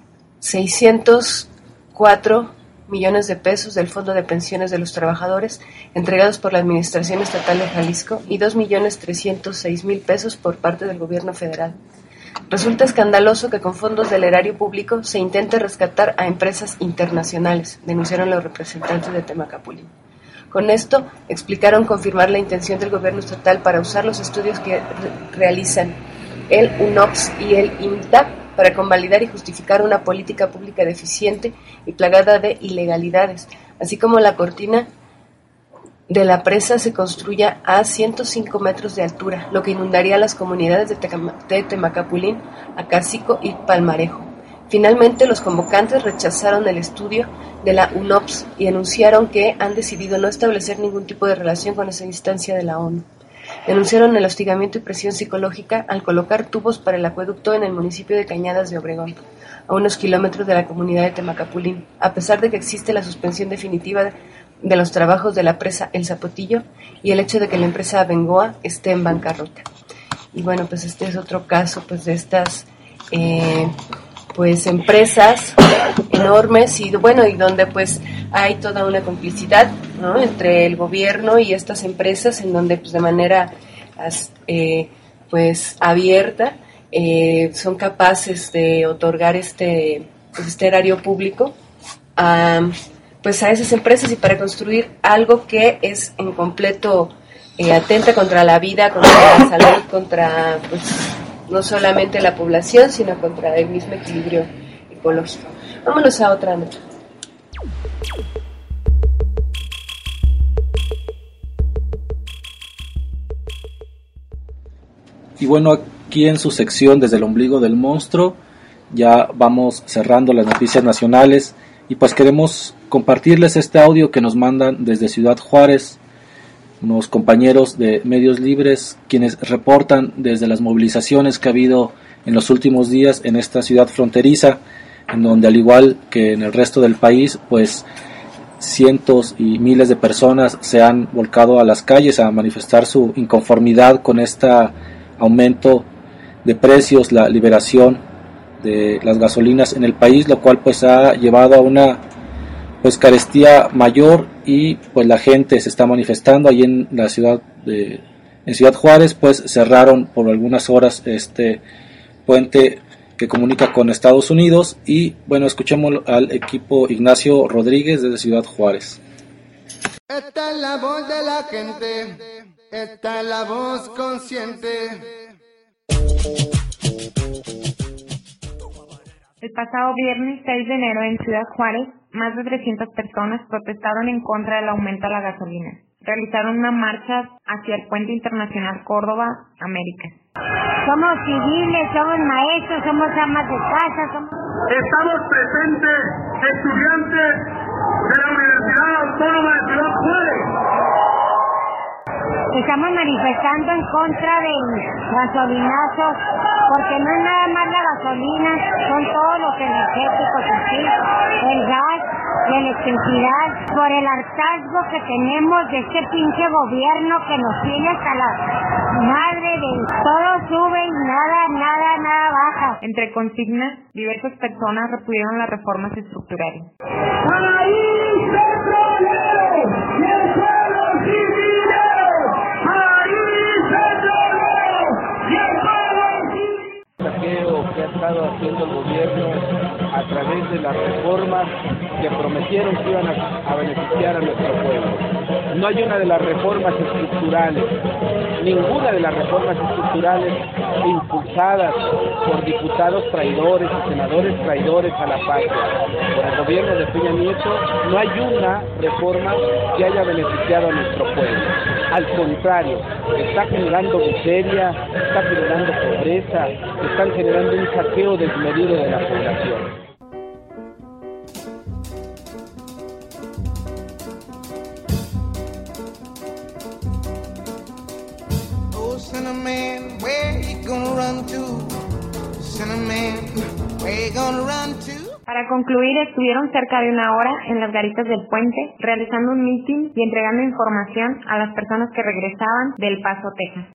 seiscientos cuatro millones de pesos del Fondo de Pensiones de los Trabajadores, entregados por la Administración Estatal de Jalisco, y dos millones trescientos seis mil pesos por parte del Gobierno Federal. Resulta escandaloso que con fondos del erario público se intente rescatar a empresas internacionales, denunciaron los representantes de Temacapulín. Con esto, explicaron confirmar la intención del gobierno estatal para usar los estudios que re- realizan el U N O P S y el I M T A para convalidar y justificar una política pública deficiente y plagada de ilegalidades, así como la cortina de la presa se construya a ciento cinco metros de altura, lo que inundaría las comunidades de, Tecama, de Temacapulín, Acacico y Palmarejo. Finalmente, los convocantes rechazaron el estudio de la U N O P S y anunciaron que han decidido no establecer ningún tipo de relación con esa instancia de la ONU. Denunciaron el hostigamiento y presión psicológica al colocar tubos para el acueducto en el municipio de Cañadas de Obregón, a unos kilómetros de la comunidad de Temacapulín, a pesar de que existe la suspensión definitiva de de los trabajos de la presa El Zapotillo y el hecho de que la empresa Abengoa esté en bancarrota. Y bueno, pues este es otro caso pues de estas eh, pues empresas enormes y bueno, y donde pues hay toda una complicidad, ¿no?, entre el gobierno y estas empresas, en donde pues de manera eh, pues abierta eh, son capaces de otorgar este, pues, este erario público a pues a esas empresas y para construir algo que es en completo eh, atenta contra la vida, contra la salud, contra pues no solamente la población, sino contra el mismo equilibrio ecológico. Vámonos a otra nota. Y bueno, aquí en su sección Desde el ombligo del monstruo ya vamos cerrando las noticias nacionales y pues queremos compartirles este audio que nos mandan desde Ciudad Juárez unos compañeros de Medios Libres, quienes reportan desde las movilizaciones que ha habido en los últimos días en esta ciudad fronteriza, en donde al igual que en el resto del país, pues cientos y miles de personas se han volcado a las calles a manifestar su inconformidad con este aumento de precios, la liberación de las gasolinas en el país, lo cual pues ha llevado a una pues carestía mayor y pues la gente se está manifestando. Ahí en la ciudad de en Ciudad Juárez pues cerraron por algunas horas este puente que comunica con Estados Unidos y bueno, escuchemos al equipo Ignacio Rodríguez desde Ciudad Juárez. Esta es la voz de la gente, esta es la voz consciente. El pasado viernes seis de enero en Ciudad Juárez, más de trescientas personas protestaron en contra del aumento a la gasolina. Realizaron una marcha hacia el Puente Internacional Córdoba-América. Somos civiles, somos maestros, somos amas de casa, somos... Estamos presentes, estudiantes de la Universidad Autónoma de Ciudad Juárez. Estamos manifestando en contra del gasolinazo, porque no es nada más la gasolina, son todos los energéticos, ¿sí? El gas, la electricidad, por el hartazgo que tenemos de este pinche gobierno que nos tiene hasta la madre de todo sube y nada, nada, nada baja. Entre consignas, diversas personas repudieron las reformas estructurales. ¡Ahí petróleo! ¡Y el pueblo sin dinero! ¡Ahí petróleo! través de las reformas que prometieron que iban a, a beneficiar a nuestro pueblo. No hay una de las reformas estructurales, ninguna de las reformas estructurales impulsadas por diputados traidores y senadores traidores a la patria. Por el gobierno de Peña Nieto no hay una reforma que haya beneficiado a nuestro pueblo. Al contrario, está generando miseria, está generando pobreza, están generando un saqueo desmedido de la población. Oh, Cinnamon, where you gonna run to? Cinnamon, where you gonna run to? Para concluir, estuvieron cerca de una hora en las garitas del puente, realizando un mitin y entregando información a las personas que regresaban del Paso, Texas.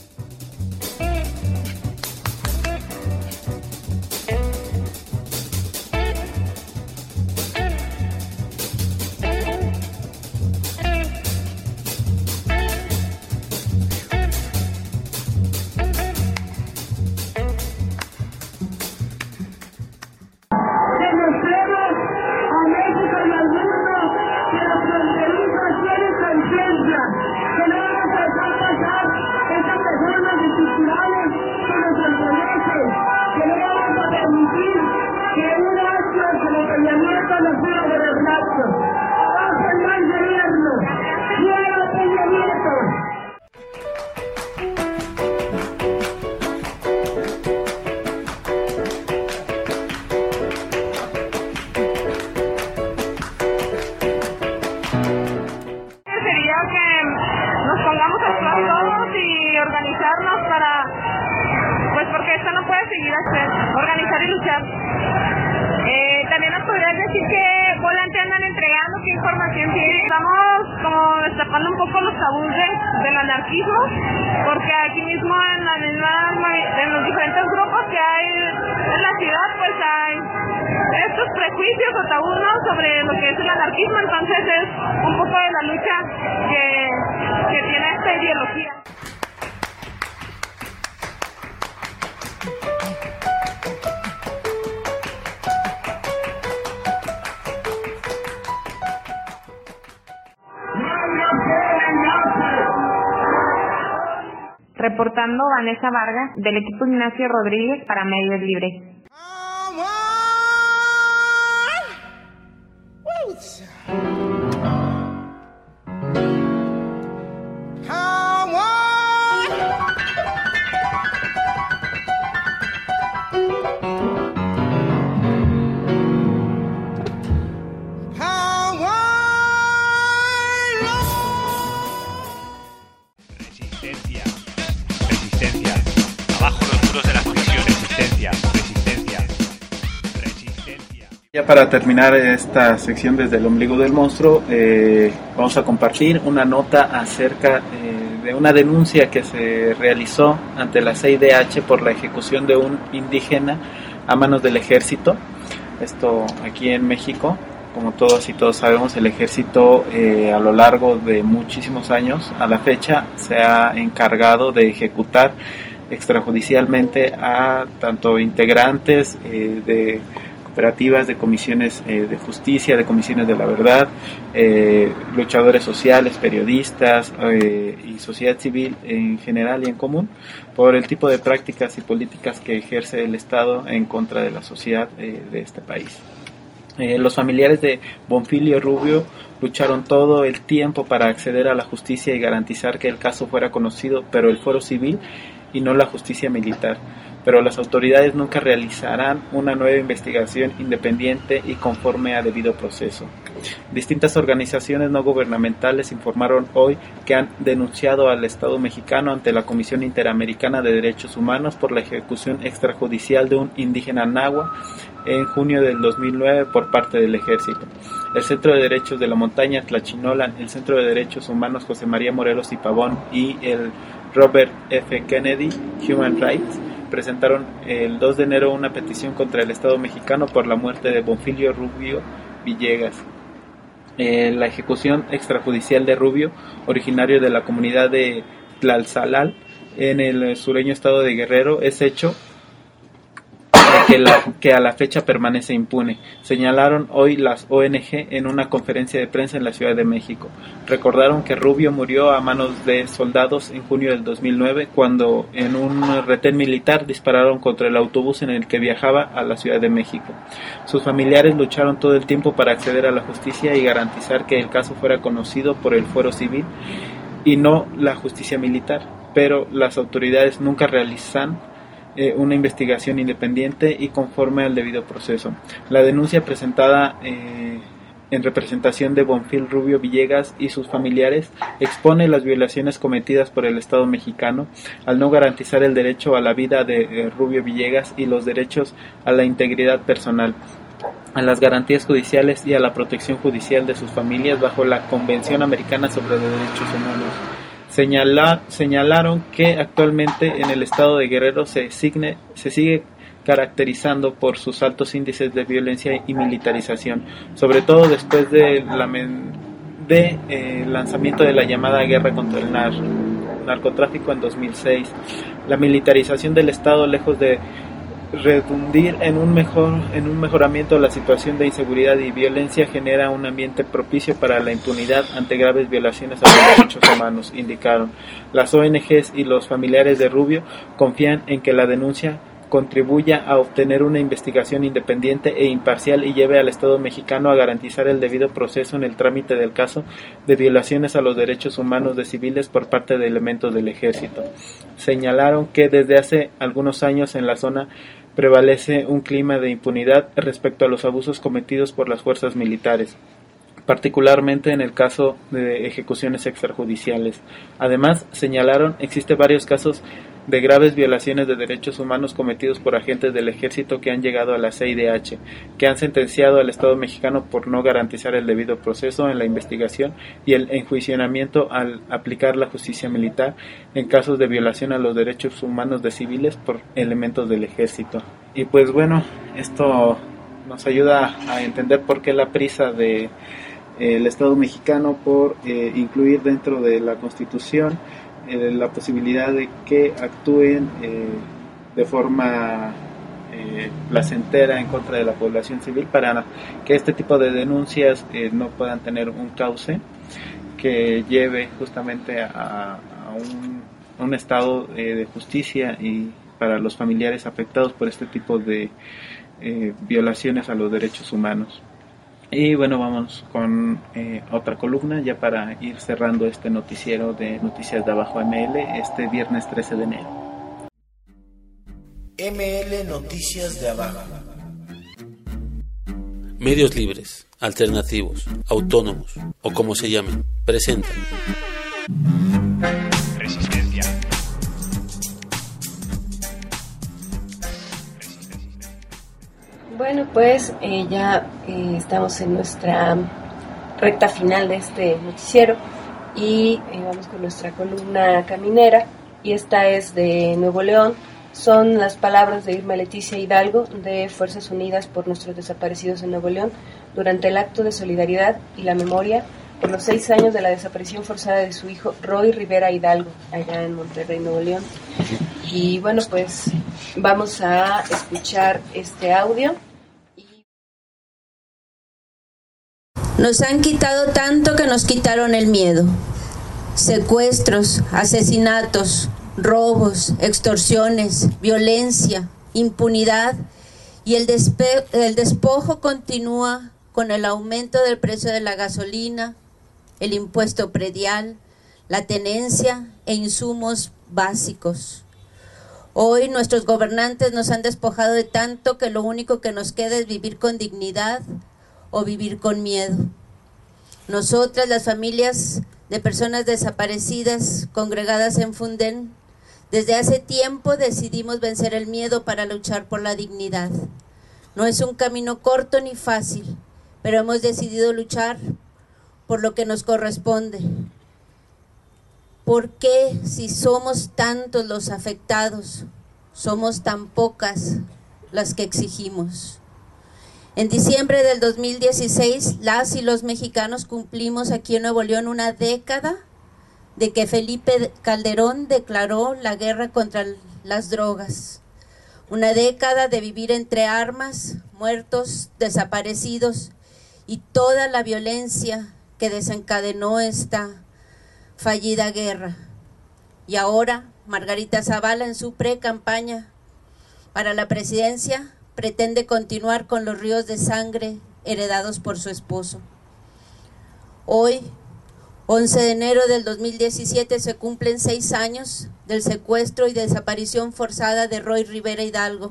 Organizar y luchar. Eh, también nos podrías decir qué volante andan entregando, qué información tienen. Estamos como destapando un poco los tabús de, del anarquismo, porque aquí mismo en, la misma, en los diferentes grupos que hay en la ciudad, pues hay estos prejuicios o tabús, ¿no?, sobre lo que es el anarquismo. Entonces es un poco de la lucha que, que tiene esta ideología. Reportando Vanessa Vargas, del equipo Ignacio Rodríguez para Medios Libres. Ya para terminar esta sección desde el ombligo del monstruo, eh, vamos a compartir una nota acerca eh, de una denuncia que se realizó ante la C I D H por la ejecución de un indígena a manos del ejército. Esto aquí en México, como todos y todos sabemos, el ejército eh, a lo largo de muchísimos años a la fecha se ha encargado de ejecutar extrajudicialmente a tanto integrantes eh, de cooperativas, de comisiones eh, de justicia, de comisiones de la verdad, eh, luchadores sociales, periodistas eh, y sociedad civil en general y en común, por el tipo de prácticas y políticas que ejerce el Estado en contra de la sociedad eh, de este país. Eh, los familiares de Bonfilio Rubio lucharon todo el tiempo para acceder a la justicia y garantizar que el caso fuera conocido, pero el fuero civil y no la justicia militar. Pero las autoridades nunca realizarán una nueva investigación independiente y conforme a debido proceso. Distintas organizaciones no gubernamentales informaron hoy que han denunciado al Estado mexicano ante la Comisión Interamericana de Derechos Humanos por la ejecución extrajudicial de un indígena náhuatl en junio del dos mil nueve por parte del ejército. El Centro de Derechos de la Montaña Tlachinolan, el Centro de Derechos Humanos José María Morelos y Pavón y el Robert F. Kennedy Human Rights presentaron el dos de enero una petición contra el Estado mexicano por la muerte de Bonfilio Rubio Villegas. Eh, la ejecución extrajudicial de Rubio, originario de la comunidad de Tlalzalal en el sureño estado de Guerrero, es hecho que, la, que a la fecha permanece impune, señalaron hoy las O N Ge en una conferencia de prensa en la Ciudad de México. Recordaron que Rubio murió a manos de soldados en junio del dos mil nueve, cuando en un retén militar dispararon contra el autobús en el que viajaba a la Ciudad de México. Sus familiares lucharon todo el tiempo para acceder a la justicia y garantizar que el caso fuera conocido por el fuero civil y no la justicia militar, pero las autoridades nunca realizan eh, una investigación independiente y conforme al debido proceso. La denuncia presentada eh, en representación de Bonfil Rubio Villegas y sus familiares expone las violaciones cometidas por el Estado mexicano al no garantizar el derecho a la vida de eh, Rubio Villegas y los derechos a la integridad personal, a las garantías judiciales y a la protección judicial de sus familias bajo la Convención Americana sobre los Derechos Humanos. Señalar, señalaron que actualmente en el estado de Guerrero se, signe, se sigue caracterizando por sus altos índices de violencia y militarización, sobre todo después del de, eh, lanzamiento de la llamada guerra contra el nar, narcotráfico en dos mil seis. La militarización del estado, lejos de redundir en un mejor en un mejoramiento de la situación de inseguridad y violencia, genera un ambiente propicio para la impunidad ante graves violaciones a los derechos humanos, indicaron. Las O N Ges y los familiares de Rubio confían en que la denuncia contribuya a obtener una investigación independiente e imparcial y lleve al Estado mexicano a garantizar el debido proceso en el trámite del caso de violaciones a los derechos humanos de civiles por parte de elementos del ejército. Señalaron que desde hace algunos años en la zona prevalece un clima de impunidad respecto a los abusos cometidos por las fuerzas militares, particularmente en el caso de ejecuciones extrajudiciales. Además, señalaron, existe varios casos de graves violaciones de derechos humanos cometidos por agentes del ejército que han llegado a la C I D H, que han sentenciado al Estado mexicano por no garantizar el debido proceso en la investigación y el enjuiciamiento al aplicar la justicia militar en casos de violación a los derechos humanos de civiles por elementos del ejército. Y pues bueno, esto nos ayuda a entender por qué la prisa de eh, el Estado mexicano por eh, incluir dentro de la Constitución Eh, la posibilidad de que actúen eh, de forma eh, placentera en contra de la población civil, para que este tipo de denuncias eh, no puedan tener un cauce que lleve justamente a, a, un, a un estado eh, de justicia y para los familiares afectados por este tipo de eh, violaciones a los derechos humanos. Y bueno, vamos con eh, otra columna ya para ir cerrando este noticiero de Noticias de Abajo M L este viernes trece de enero. M L Noticias de Abajo. Medios libres, alternativos, autónomos o como se llamen, presentan Resistencia. Bueno, pues eh, ya eh, estamos en nuestra recta final de este noticiero y eh, vamos con nuestra columna caminera, y esta es de Nuevo León. Son las palabras de Irma Leticia Hidalgo de Fuerzas Unidas por Nuestros Desaparecidos en Nuevo León durante el acto de solidaridad y la memoria por los seis años de la desaparición forzada de su hijo Roy Rivera Hidalgo allá en Monterrey, Nuevo León. Y bueno, pues vamos a escuchar este audio. Nos han quitado tanto que nos quitaron el miedo. Secuestros, asesinatos, robos, extorsiones, violencia, impunidad, y el, despe- el despojo continúa con el aumento del precio de la gasolina, el impuesto predial, la tenencia e insumos básicos. Hoy nuestros gobernantes nos han despojado de tanto que lo único que nos queda es vivir con dignidad o vivir con miedo. Nosotras, las familias de personas desaparecidas congregadas en Funden, desde hace tiempo decidimos vencer el miedo para luchar por la dignidad. No es un camino corto ni fácil, pero hemos decidido luchar por lo que nos corresponde. ¿Por qué, si somos tantos los afectados, somos tan pocas las que exigimos? En diciembre del dos mil dieciséis, las y los mexicanos cumplimos aquí en Nuevo León una década de que Felipe Calderón declaró la guerra contra las drogas. Una década de vivir entre armas, muertos, desaparecidos y toda la violencia que desencadenó esta fallida guerra. Y ahora Margarita Zavala, en su pre-campaña para la presidencia, pretende continuar con los ríos de sangre heredados por su esposo. Hoy, once de enero del dos mil diecisiete, se cumplen seis años del secuestro y desaparición forzada de Roy Rivera Hidalgo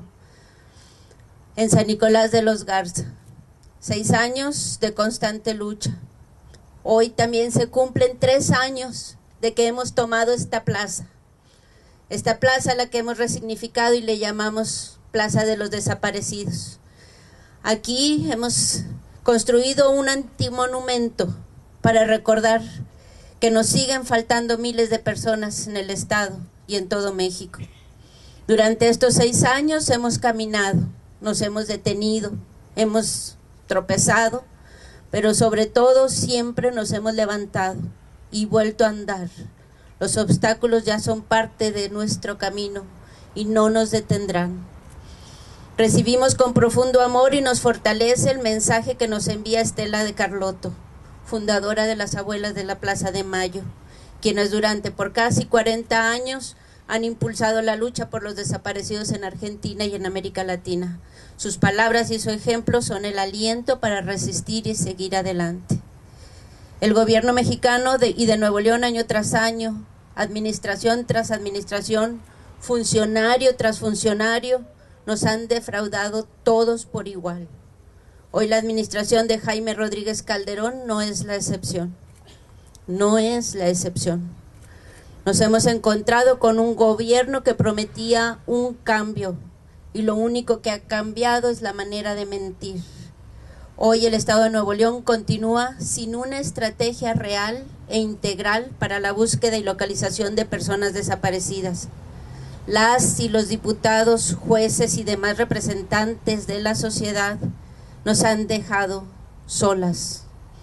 en San Nicolás de los Garza. Seis años de constante lucha. Hoy también se cumplen tres años de que hemos tomado esta plaza. Esta plaza a la que hemos resignificado y le llamamos Plaza de los Desaparecidos. Aquí hemos construido un antimonumento para recordar que nos siguen faltando miles de personas en el estado y en todo México. Durante estos seis años hemos caminado, nos hemos detenido, hemos tropezado, pero sobre todo siempre nos hemos levantado y vuelto a andar. Los obstáculos ya son parte de nuestro camino y no nos detendrán. Recibimos con profundo amor y nos fortalece el mensaje que nos envía Estela de Carlotto, fundadora de las Abuelas de la Plaza de Mayo, quienes durante por casi cuarenta años han impulsado la lucha por los desaparecidos en Argentina y en América Latina. Sus palabras y su ejemplo son el aliento para resistir y seguir adelante. El gobierno mexicano de, y de Nuevo León, año tras año, administración tras administración, funcionario tras funcionario, nos han defraudado todos por igual. Hoy la administración de Jaime Rodríguez Calderón no es la excepción, no es la excepción. Nos hemos encontrado con un gobierno que prometía un cambio y lo único que ha cambiado es la manera de mentir. Hoy el Estado de Nuevo León continúa sin una estrategia real e integral para la búsqueda y localización de personas desaparecidas. Las y los diputados, jueces y demás representantes de la sociedad nos han dejado solas.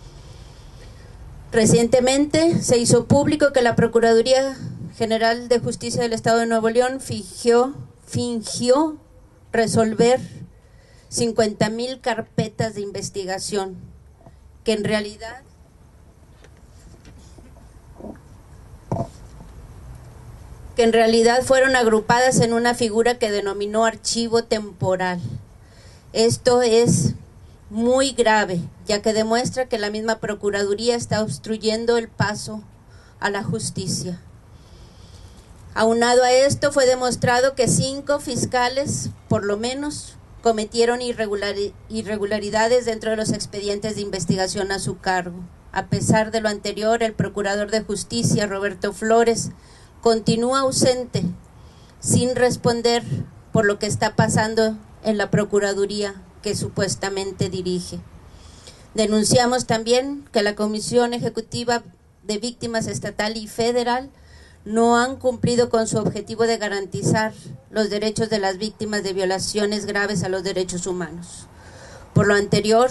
Recientemente se hizo público que la Procuraduría General de Justicia del Estado de Nuevo León fingió, fingió resolver cincuenta mil carpetas de investigación, que en realidad que en realidad fueron agrupadas en una figura que denominó archivo temporal. Esto es muy grave, ya que demuestra que la misma Procuraduría está obstruyendo el paso a la justicia. Aunado a esto, fue demostrado que cinco fiscales, por lo menos, cometieron irregularidades dentro de los expedientes de investigación a su cargo. A pesar de lo anterior, el Procurador de Justicia, Roberto Flores, continúa ausente, sin responder por lo que está pasando en la Procuraduría que supuestamente dirige. Denunciamos también que la Comisión Ejecutiva de Víctimas Estatal y Federal no han cumplido con su objetivo de garantizar los derechos de las víctimas de violaciones graves a los derechos humanos. Por lo anterior,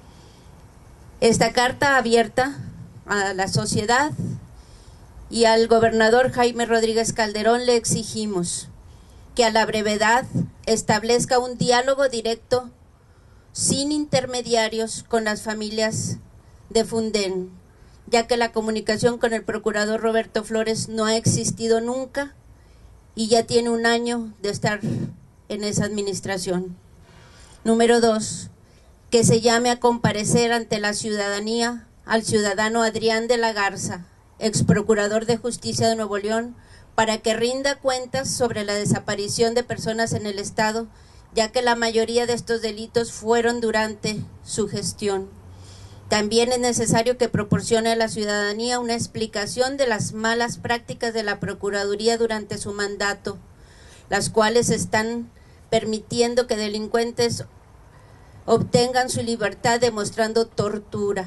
esta carta abierta a la sociedad y al gobernador Jaime Rodríguez Calderón le exigimos que a la brevedad establezca un diálogo directo sin intermediarios con las familias de Funden, ya que la comunicación con el procurador Roberto Flores no ha existido nunca y ya tiene un año de estar en esa administración. Número dos, que se llame a comparecer ante la ciudadanía al ciudadano Adrián de la Garza, ex procurador de Justicia de Nuevo León, para que rinda cuentas sobre la desaparición de personas en el estado, ya que la mayoría de estos delitos fueron durante su gestión. También es necesario que proporcione a la ciudadanía una explicación de las malas prácticas de la Procuraduría durante su mandato, las cuales están permitiendo que delincuentes obtengan su libertad demostrando tortura.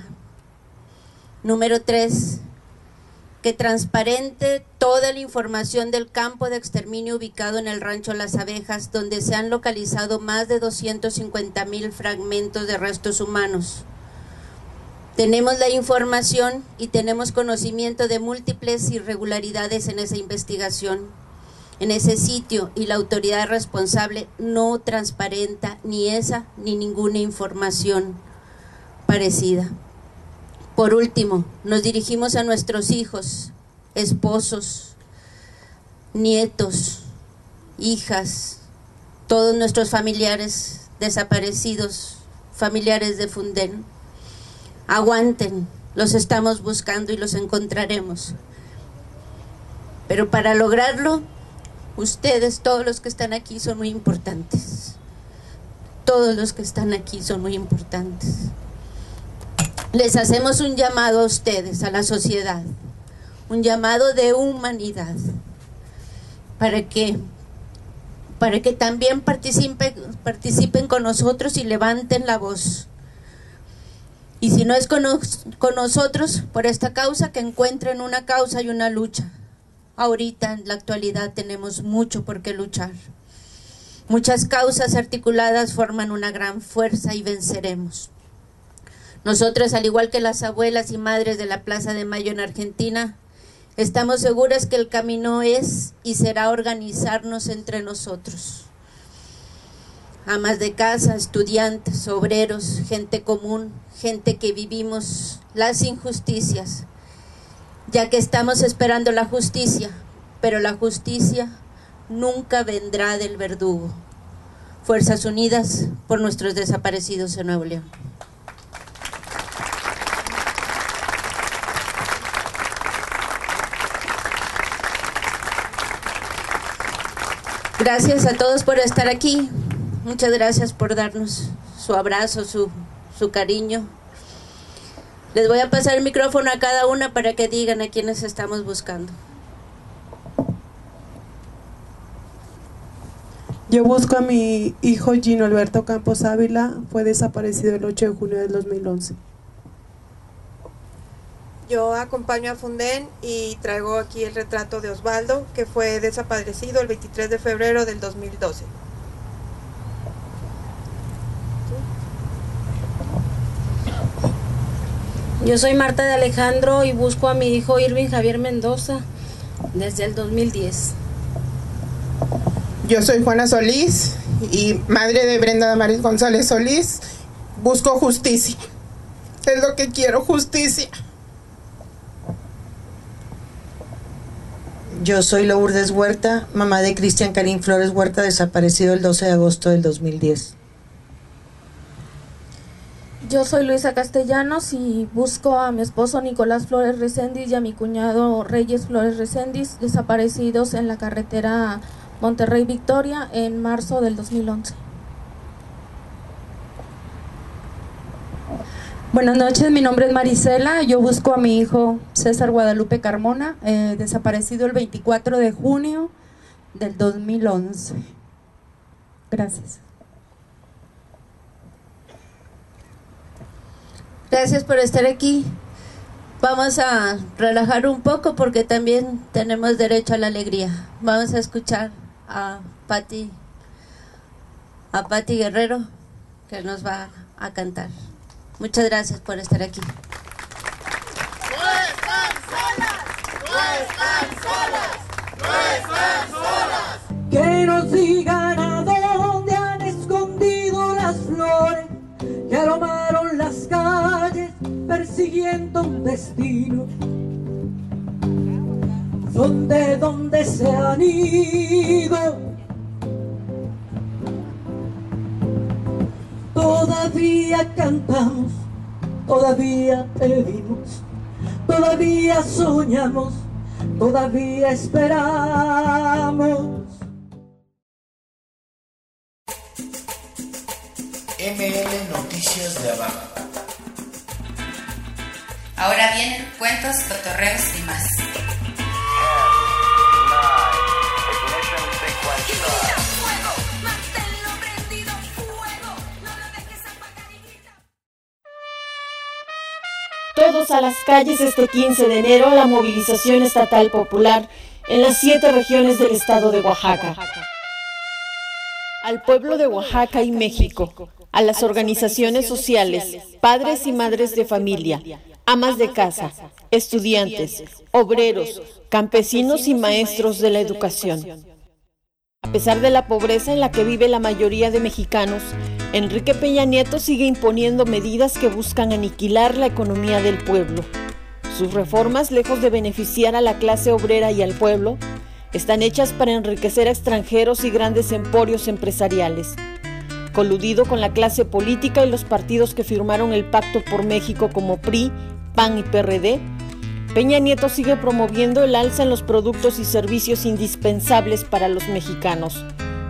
Número tres, que transparente toda la información del campo de exterminio ubicado en el rancho Las Abejas, donde se han localizado más de doscientos cincuenta mil fragmentos de restos humanos. Tenemos la información y tenemos conocimiento de múltiples irregularidades en esa investigación. en ese sitio y la autoridad responsable no transparenta ni esa ni ninguna información parecida. Por último, nos dirigimos a nuestros hijos, esposos, nietos, hijas, todos nuestros familiares desaparecidos, familiares de Funden. Aguanten, los estamos buscando y los encontraremos. Pero para lograrlo, ustedes, todos los que están aquí, son muy importantes. Todos los que están aquí son muy importantes. Les hacemos un llamado a ustedes, a la sociedad, un llamado de humanidad, para que, para que también participen, participen con nosotros y levanten la voz. Y si no es con, nos, con nosotros, por esta causa, que encuentren una causa y una lucha. Ahorita, en la actualidad, tenemos mucho por qué luchar. Muchas causas articuladas forman una gran fuerza y venceremos. Nosotros, al igual que las abuelas y madres de la Plaza de Mayo en Argentina, estamos seguras que el camino es y será organizarnos entre nosotros. Amas de casa, estudiantes, obreros, gente común, gente que vivimos las injusticias, ya que estamos esperando la justicia, pero la justicia nunca vendrá del verdugo. Fuerzas Unidas por nuestros desaparecidos en Nuevo León. Gracias a todos por estar aquí. Muchas gracias por darnos su abrazo, su, su cariño. Les voy a pasar el micrófono a cada una para que digan a quiénes estamos buscando. Yo busco a mi hijo Gino Alberto Campos Ávila, fue desaparecido el ocho de junio del dos mil once. Yo acompaño a Funden y traigo aquí el retrato de Osvaldo, que fue desaparecido el veintitrés de febrero del dos mil doce. Yo soy Marta de Alejandro y busco a mi hijo Irving Javier Mendoza desde el dos mil diez. Yo soy Juana Solís y madre de Brenda Damaris González Solís. Busco justicia. Es lo que quiero, justicia. Yo soy Lourdes Huerta, mamá de Cristian Karim Flores Huerta, desaparecido el doce de agosto del dos mil diez. Yo soy Luisa Castellanos y busco a mi esposo Nicolás Flores Recendis y a mi cuñado Reyes Flores Recendis, desaparecidos en la carretera Monterrey-Victoria en marzo del dos mil once. Buenas noches, mi nombre es Marisela, yo busco a mi hijo César Guadalupe Carmona, eh, desaparecido el veinticuatro de junio del dos mil once. Gracias. Gracias por estar aquí. Vamos a relajar un poco porque también tenemos derecho a la alegría. Vamos a escuchar a Pati, a Pati Guerrero, que nos va a cantar. Muchas gracias por estar aquí. No están solas, no están solas, no están solas. Que nos digan a dónde han escondido las flores que aromaron las calles persiguiendo un destino. ¿Dónde, dónde se han ido? Todavía cantamos, todavía pedimos, todavía soñamos, todavía esperamos. M L Noticias de Abajo. Ahora vienen cuentos, cotorreos y más. Todos a las calles este quince de enero, la movilización estatal popular en las siete regiones del estado de Oaxaca. Al pueblo de Oaxaca y México, a las organizaciones sociales, padres y madres de familia, amas de casa, estudiantes, obreros, campesinos y maestros de la educación. A pesar de la pobreza en la que vive la mayoría de mexicanos, Enrique Peña Nieto sigue imponiendo medidas que buscan aniquilar la economía del pueblo. Sus reformas, lejos de beneficiar a la clase obrera y al pueblo, están hechas para enriquecer a extranjeros y grandes emporios empresariales. Coludido con la clase política y los partidos que firmaron el Pacto por México como P R I, P A N y P R D, Peña Nieto sigue promoviendo el alza en los productos y servicios indispensables para los mexicanos.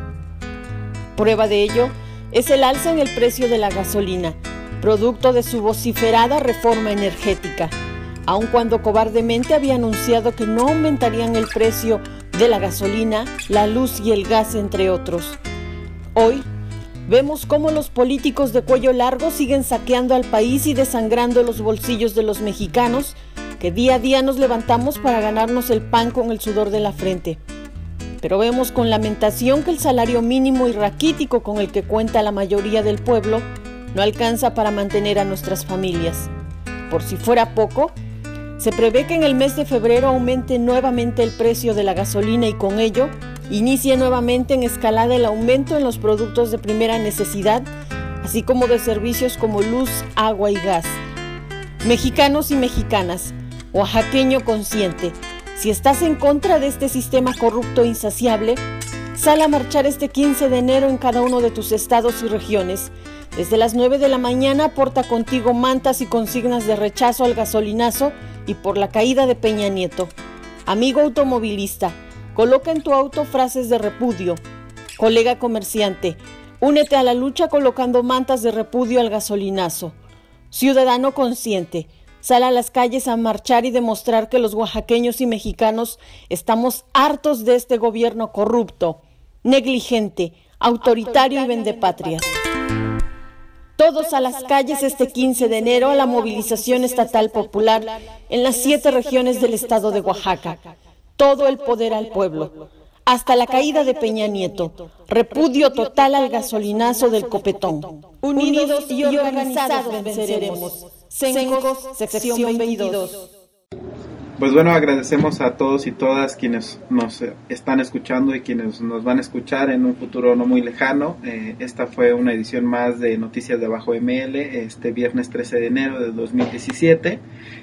Prueba de ello es el alza en el precio de la gasolina, producto de su vociferada reforma energética, aun cuando cobardemente había anunciado que no aumentarían el precio de la gasolina, la luz y el gas, entre otros. Hoy vemos cómo los políticos de cuello largo siguen saqueando al país y desangrando los bolsillos de los mexicanos, que día a día nos levantamos para ganarnos el pan con el sudor de la frente. Pero vemos con lamentación que el salario mínimo y raquítico con el que cuenta la mayoría del pueblo no alcanza para mantener a nuestras familias. Por si fuera poco, se prevé que en el mes de febrero aumente nuevamente el precio de la gasolina y con ello inicie nuevamente en escalada el aumento en los productos de primera necesidad, así como de servicios como luz, agua y gas. Mexicanos y mexicanas, oaxaqueño consciente, si estás en contra de este sistema corrupto e insaciable, sal a marchar este quince de enero en cada uno de tus estados y regiones. Desde las nueve de la mañana porta contigo mantas y consignas de rechazo al gasolinazo y por la caída de Peña Nieto. Amigo automovilista, coloca en tu auto frases de repudio. Colega comerciante, únete a la lucha colocando mantas de repudio al gasolinazo. Ciudadano consciente, sal a las calles a marchar y demostrar que los oaxaqueños y mexicanos estamos hartos de este gobierno corrupto, negligente, autoritario y vendepatrias. Todos a las calles este quince de enero a la movilización estatal popular en las siete regiones del estado de Oaxaca. Todo el poder al pueblo. Hasta la caída de Peña Nieto. Repudio total al gasolinazo del copetón. Unidos y organizados venceremos. Cencos, sección veintidós. Pues bueno, agradecemos a todos y todas quienes nos están escuchando y quienes nos van a escuchar en un futuro no muy lejano. Eh, esta fue una edición más de Noticias de Abajo M L, este viernes trece de enero de dos mil diecisiete.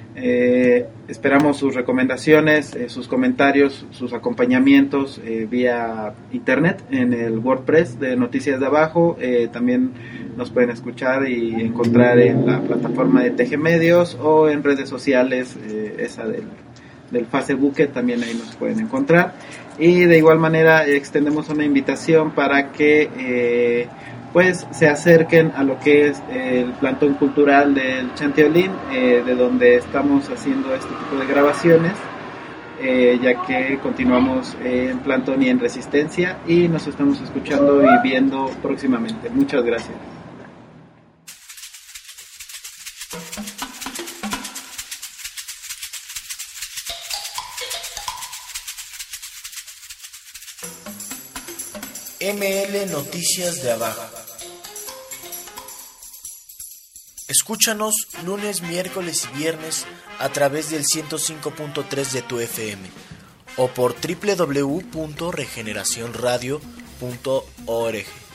Eh, esperamos sus recomendaciones, eh, sus comentarios, sus acompañamientos eh, vía internet en el WordPress de Noticias de Abajo. Eh, también nos pueden escuchar y encontrar en la plataforma de T G Medios o en redes sociales, eh, esa del, del Facebook, que también ahí nos pueden encontrar. Y de igual manera extendemos una invitación para que eh, pues se acerquen a lo que es el plantón cultural del Chantiolín, eh, de donde estamos haciendo este tipo de grabaciones, eh, ya que continuamos eh, en plantón y en resistencia, y nos estamos escuchando y viendo próximamente. Muchas gracias. M L Noticias de Abajo. Escúchanos lunes, miércoles y viernes a través del ciento cinco punto tres de tu F M o por doble u doble u doble u punto regeneración radio punto org.